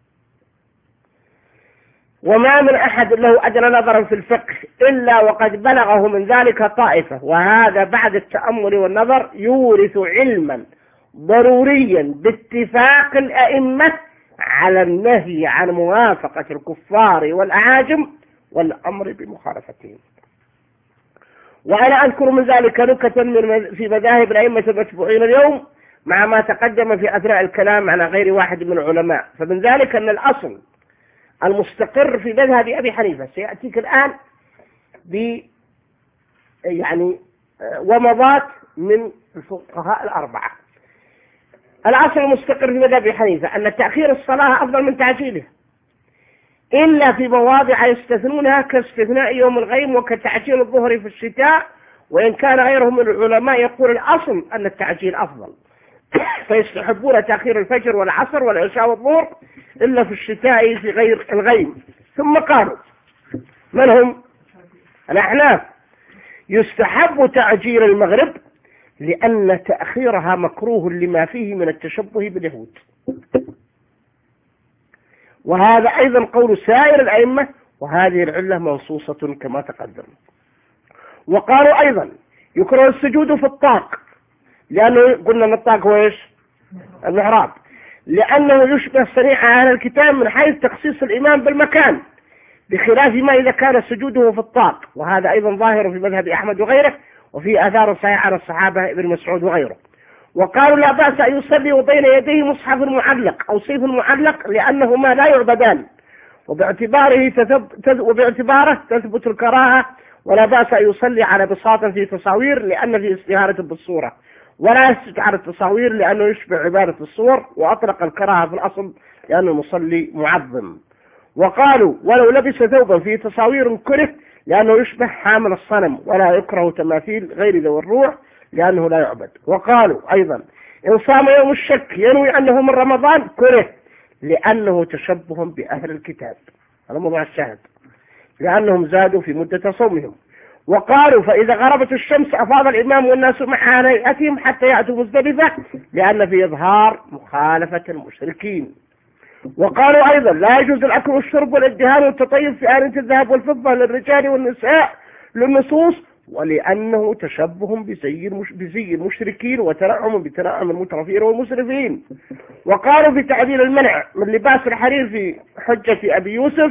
وما من أحد له أدنى نظرا في الفقه إلا وقد بلغه من ذلك طائفة، وهذا بعد التأمل والنظر يورث علما ضروريا باتفاق الأئمة على النهي عن موافقة الكفار والأعاجم والأمر بمخالفتهم. وأنا أذكر من ذلك نكتا من في مذاهب الأئمة المتبوعين اليوم مع ما تقدم في أثناء الكلام على غير واحد من العلماء. فمن ذلك أن الأصل المستقر في مذهب أبي حنيفة سيأتيك الآن ب يعني ومضات من الفقهاء الأربعة. الأصل المستقر في مذهب حنيفة أن تأخير الصلاة أفضل من تعجيلها، إلا في مواضع يستثنونها كاستثناء يوم الغيم وكتعجيل الظهر في الشتاء، وإن كان غيرهم من العلماء يقول الأصل أن التعجيل أفضل، فيستحبون تأخير الفجر والعصر والعشاء والظهر إلا في الشتاء في غير الغيم. ثم قالوا من هم؟ الأحناف يستحب تعجيل المغرب لأن تأخيرها مكروه لما فيه من التشبه باليهود، وهذا أيضا قول سائر الأئمة، وهذه العلة منصوصة كما تقدم. وقالوا أيضا يكره السجود في الطاق، لأنه قلنا أن الطاق هو إيش؟ المحراب، لأنه يشبه صنيع أهل الكتاب من حيث تخصيص الإمام بالمكان، بخلاف ما إذا كان سجوده في الطاق، وهذا أيضا ظاهر في مذهب أحمد وغيره، وفي آثار صحيحة عن الصحابة ابن مسعود وغيره. وقالوا لا بأس أن يصلي وبين يديه مصحف معلق أو سيف معلق لأنهما لا يعبدان، وباعتباره تثب... وباعتباره تثبت الكراهة، ولا بأس أن يصلي على بساط في تصاوير لأن في استهارة بالصورة، ولا يسجد على التصاوير لأنه يشبه عبادة الصور، وأطلق الكراهة في الأصل لأن المصلي معظم. وقالوا ولو لبس ثوبا فيه تصاوير كره لأنه يشبه حامل الصنم، ولا يكره تماثيل غير ذوي الروح لأنه لا يعبد. وقالوا أيضا إن صام يوم الشك ينوي أنه من رمضان كره لأنه تشبه بأهل الكتاب، هذا موضوع الشاهد، لأنهم زادوا في مدة صومهم. وقالوا فإذا غربت الشمس أفاض الإمام والناس مع هيئتهم حتى يأتوا مزدلفة لأن في إظهار مخالفة المشركين. وقالوا أيضا لا يجوز الأكل والشرب والادهان والتطيب في آنية الذهب والفضة للرجال والنساء للنصوص، ولأنه تشبه بزي بزي المشركين وتنعم بتنعم المترفين والمسرفين. وقالوا في تعديل المنع من لباس الحرير في حجة أبي يوسف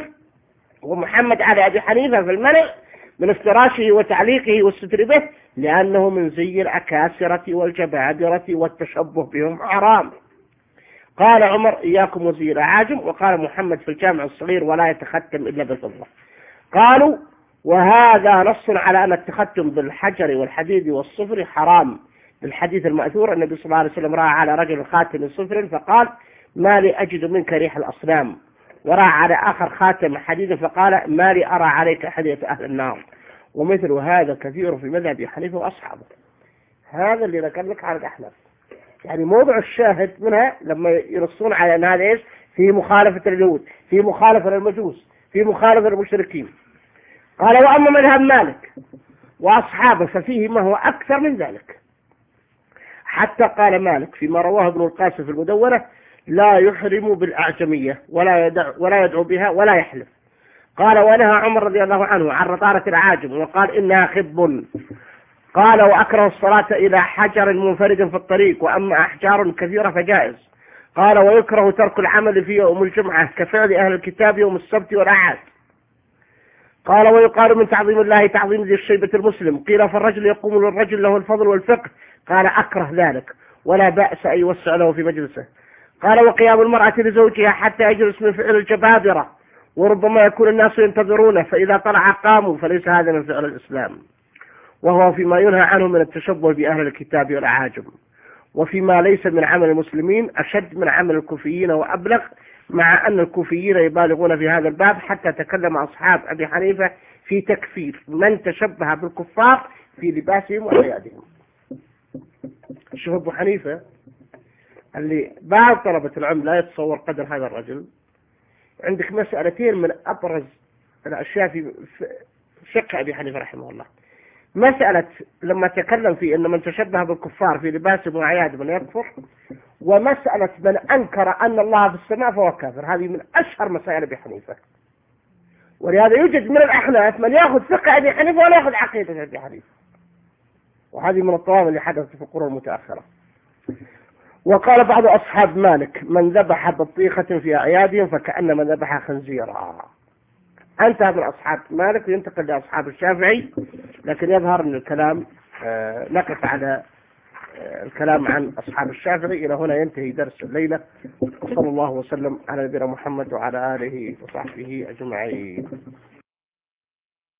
ومحمد على أبي حنيفة في المنع من افتراشه وتعليقه والستر به لأنه من زي العكاسرة والجبابرة والتشبه بهم حرام. قال عمر إياكم وزي الأعاجم، وقال محمد في الجامع الصغير ولا يتختم إلا بالفضة. قالوا وهذا نص على أن التختم بالحجر والحديد والصفر حرام، بالحديث المأثور النبي صلى الله عليه وسلم رأى على رجل خاتم صفر فقال ما لي أجد منك ريح الأصنام، ورأى على آخر خاتم حديد فقال ما لي أرى عليك حديث أهل النار. ومثل هذا كثير في مذهب حنيفة وأصحابه. هذا اللي ذكر لك على الأحناف، يعني موضع الشاهد منها لما ينصون على أن هذا إيش؟ في مخالفة اليهود، في مخالفة للمجوس، في مخالفة للمشركين. قال وأما مذهب مالك وأصحابه ففيه ما هو أكثر من ذلك، حتى قال مالك فيما رواه ابن القاسم في المدونة لا يحرم بالأعجمية ولا يدع ولا يدعو بها ولا يحلف. قال ونهى عمر رضي الله عنه عن رطارة العاجم وقال إنها خب. قال وأكره الصلاة إلى حجر منفرد في الطريق، وأما أحجار كثيرة فجائز. قال ويكره ترك العمل في يوم الجمعة كفعل أهل الكتاب يوم السبت والأعاد. قال ويقال من تعظيم الله تعظيم ذي الشيبة المسلم. قيل فالرجل يقوم للرجل له الفضل والفقه. قال أكره ذلك ولا بأس أن يوسع له في مجلسه. قال وقيام المرأة لزوجها حتى يجلس من فعل الجبابرة، وربما يكون الناس ينتظرونه فإذا طلع قاموا، فليس هذا من فعل الإسلام، وهو فيما ينهى عنه من التشبه بأهل الكتاب والأعاجم، وفيما ليس من عمل المسلمين أشد من عمل الكوفيين وأبلغ، مع أن الكوفيين يبالغون في هذا الباب حتى تكلم أصحاب أبي حنيفة في تكفير من تشبه بالكفار في لباسهم وأعيادهم. شوف أبو حنيفة اللي بعض طلبة العلم لا يتصور قدر هذا الرجل. عندك مسألتين من أبرز الأشياء في فقه أبي حنيفة رحمه الله. مسألة لما تكلم في أن من تشبه بالكفار في لباسهم وأعيادهم من يكفر، ومسألة من أنكر أن الله في السماء فهو كافر. هذه من أشهر مسائل أبي حنيفة، ولهذا يوجد من الأحناف من يأخذ فقه أبي حنيفة ولا يأخذ عقيدة أبي حنيفة، وهذه من الطوام اللي حدثت في القرون المتأخرة. وقال بعض أصحاب مالك من ذبح بطيخة في أعيادهم فكأنما ذبح خنزيرا. انتهى من أصحاب مالك وينتقل لأصحاب الشافعي، لكن يظهر أن الكلام آه نقف على آه الكلام عن أصحاب الشافعي. إلى هنا ينتهي درس الليلة، صلى الله وسلم على نبينا محمد وعلى آله وصحبه أجمعين.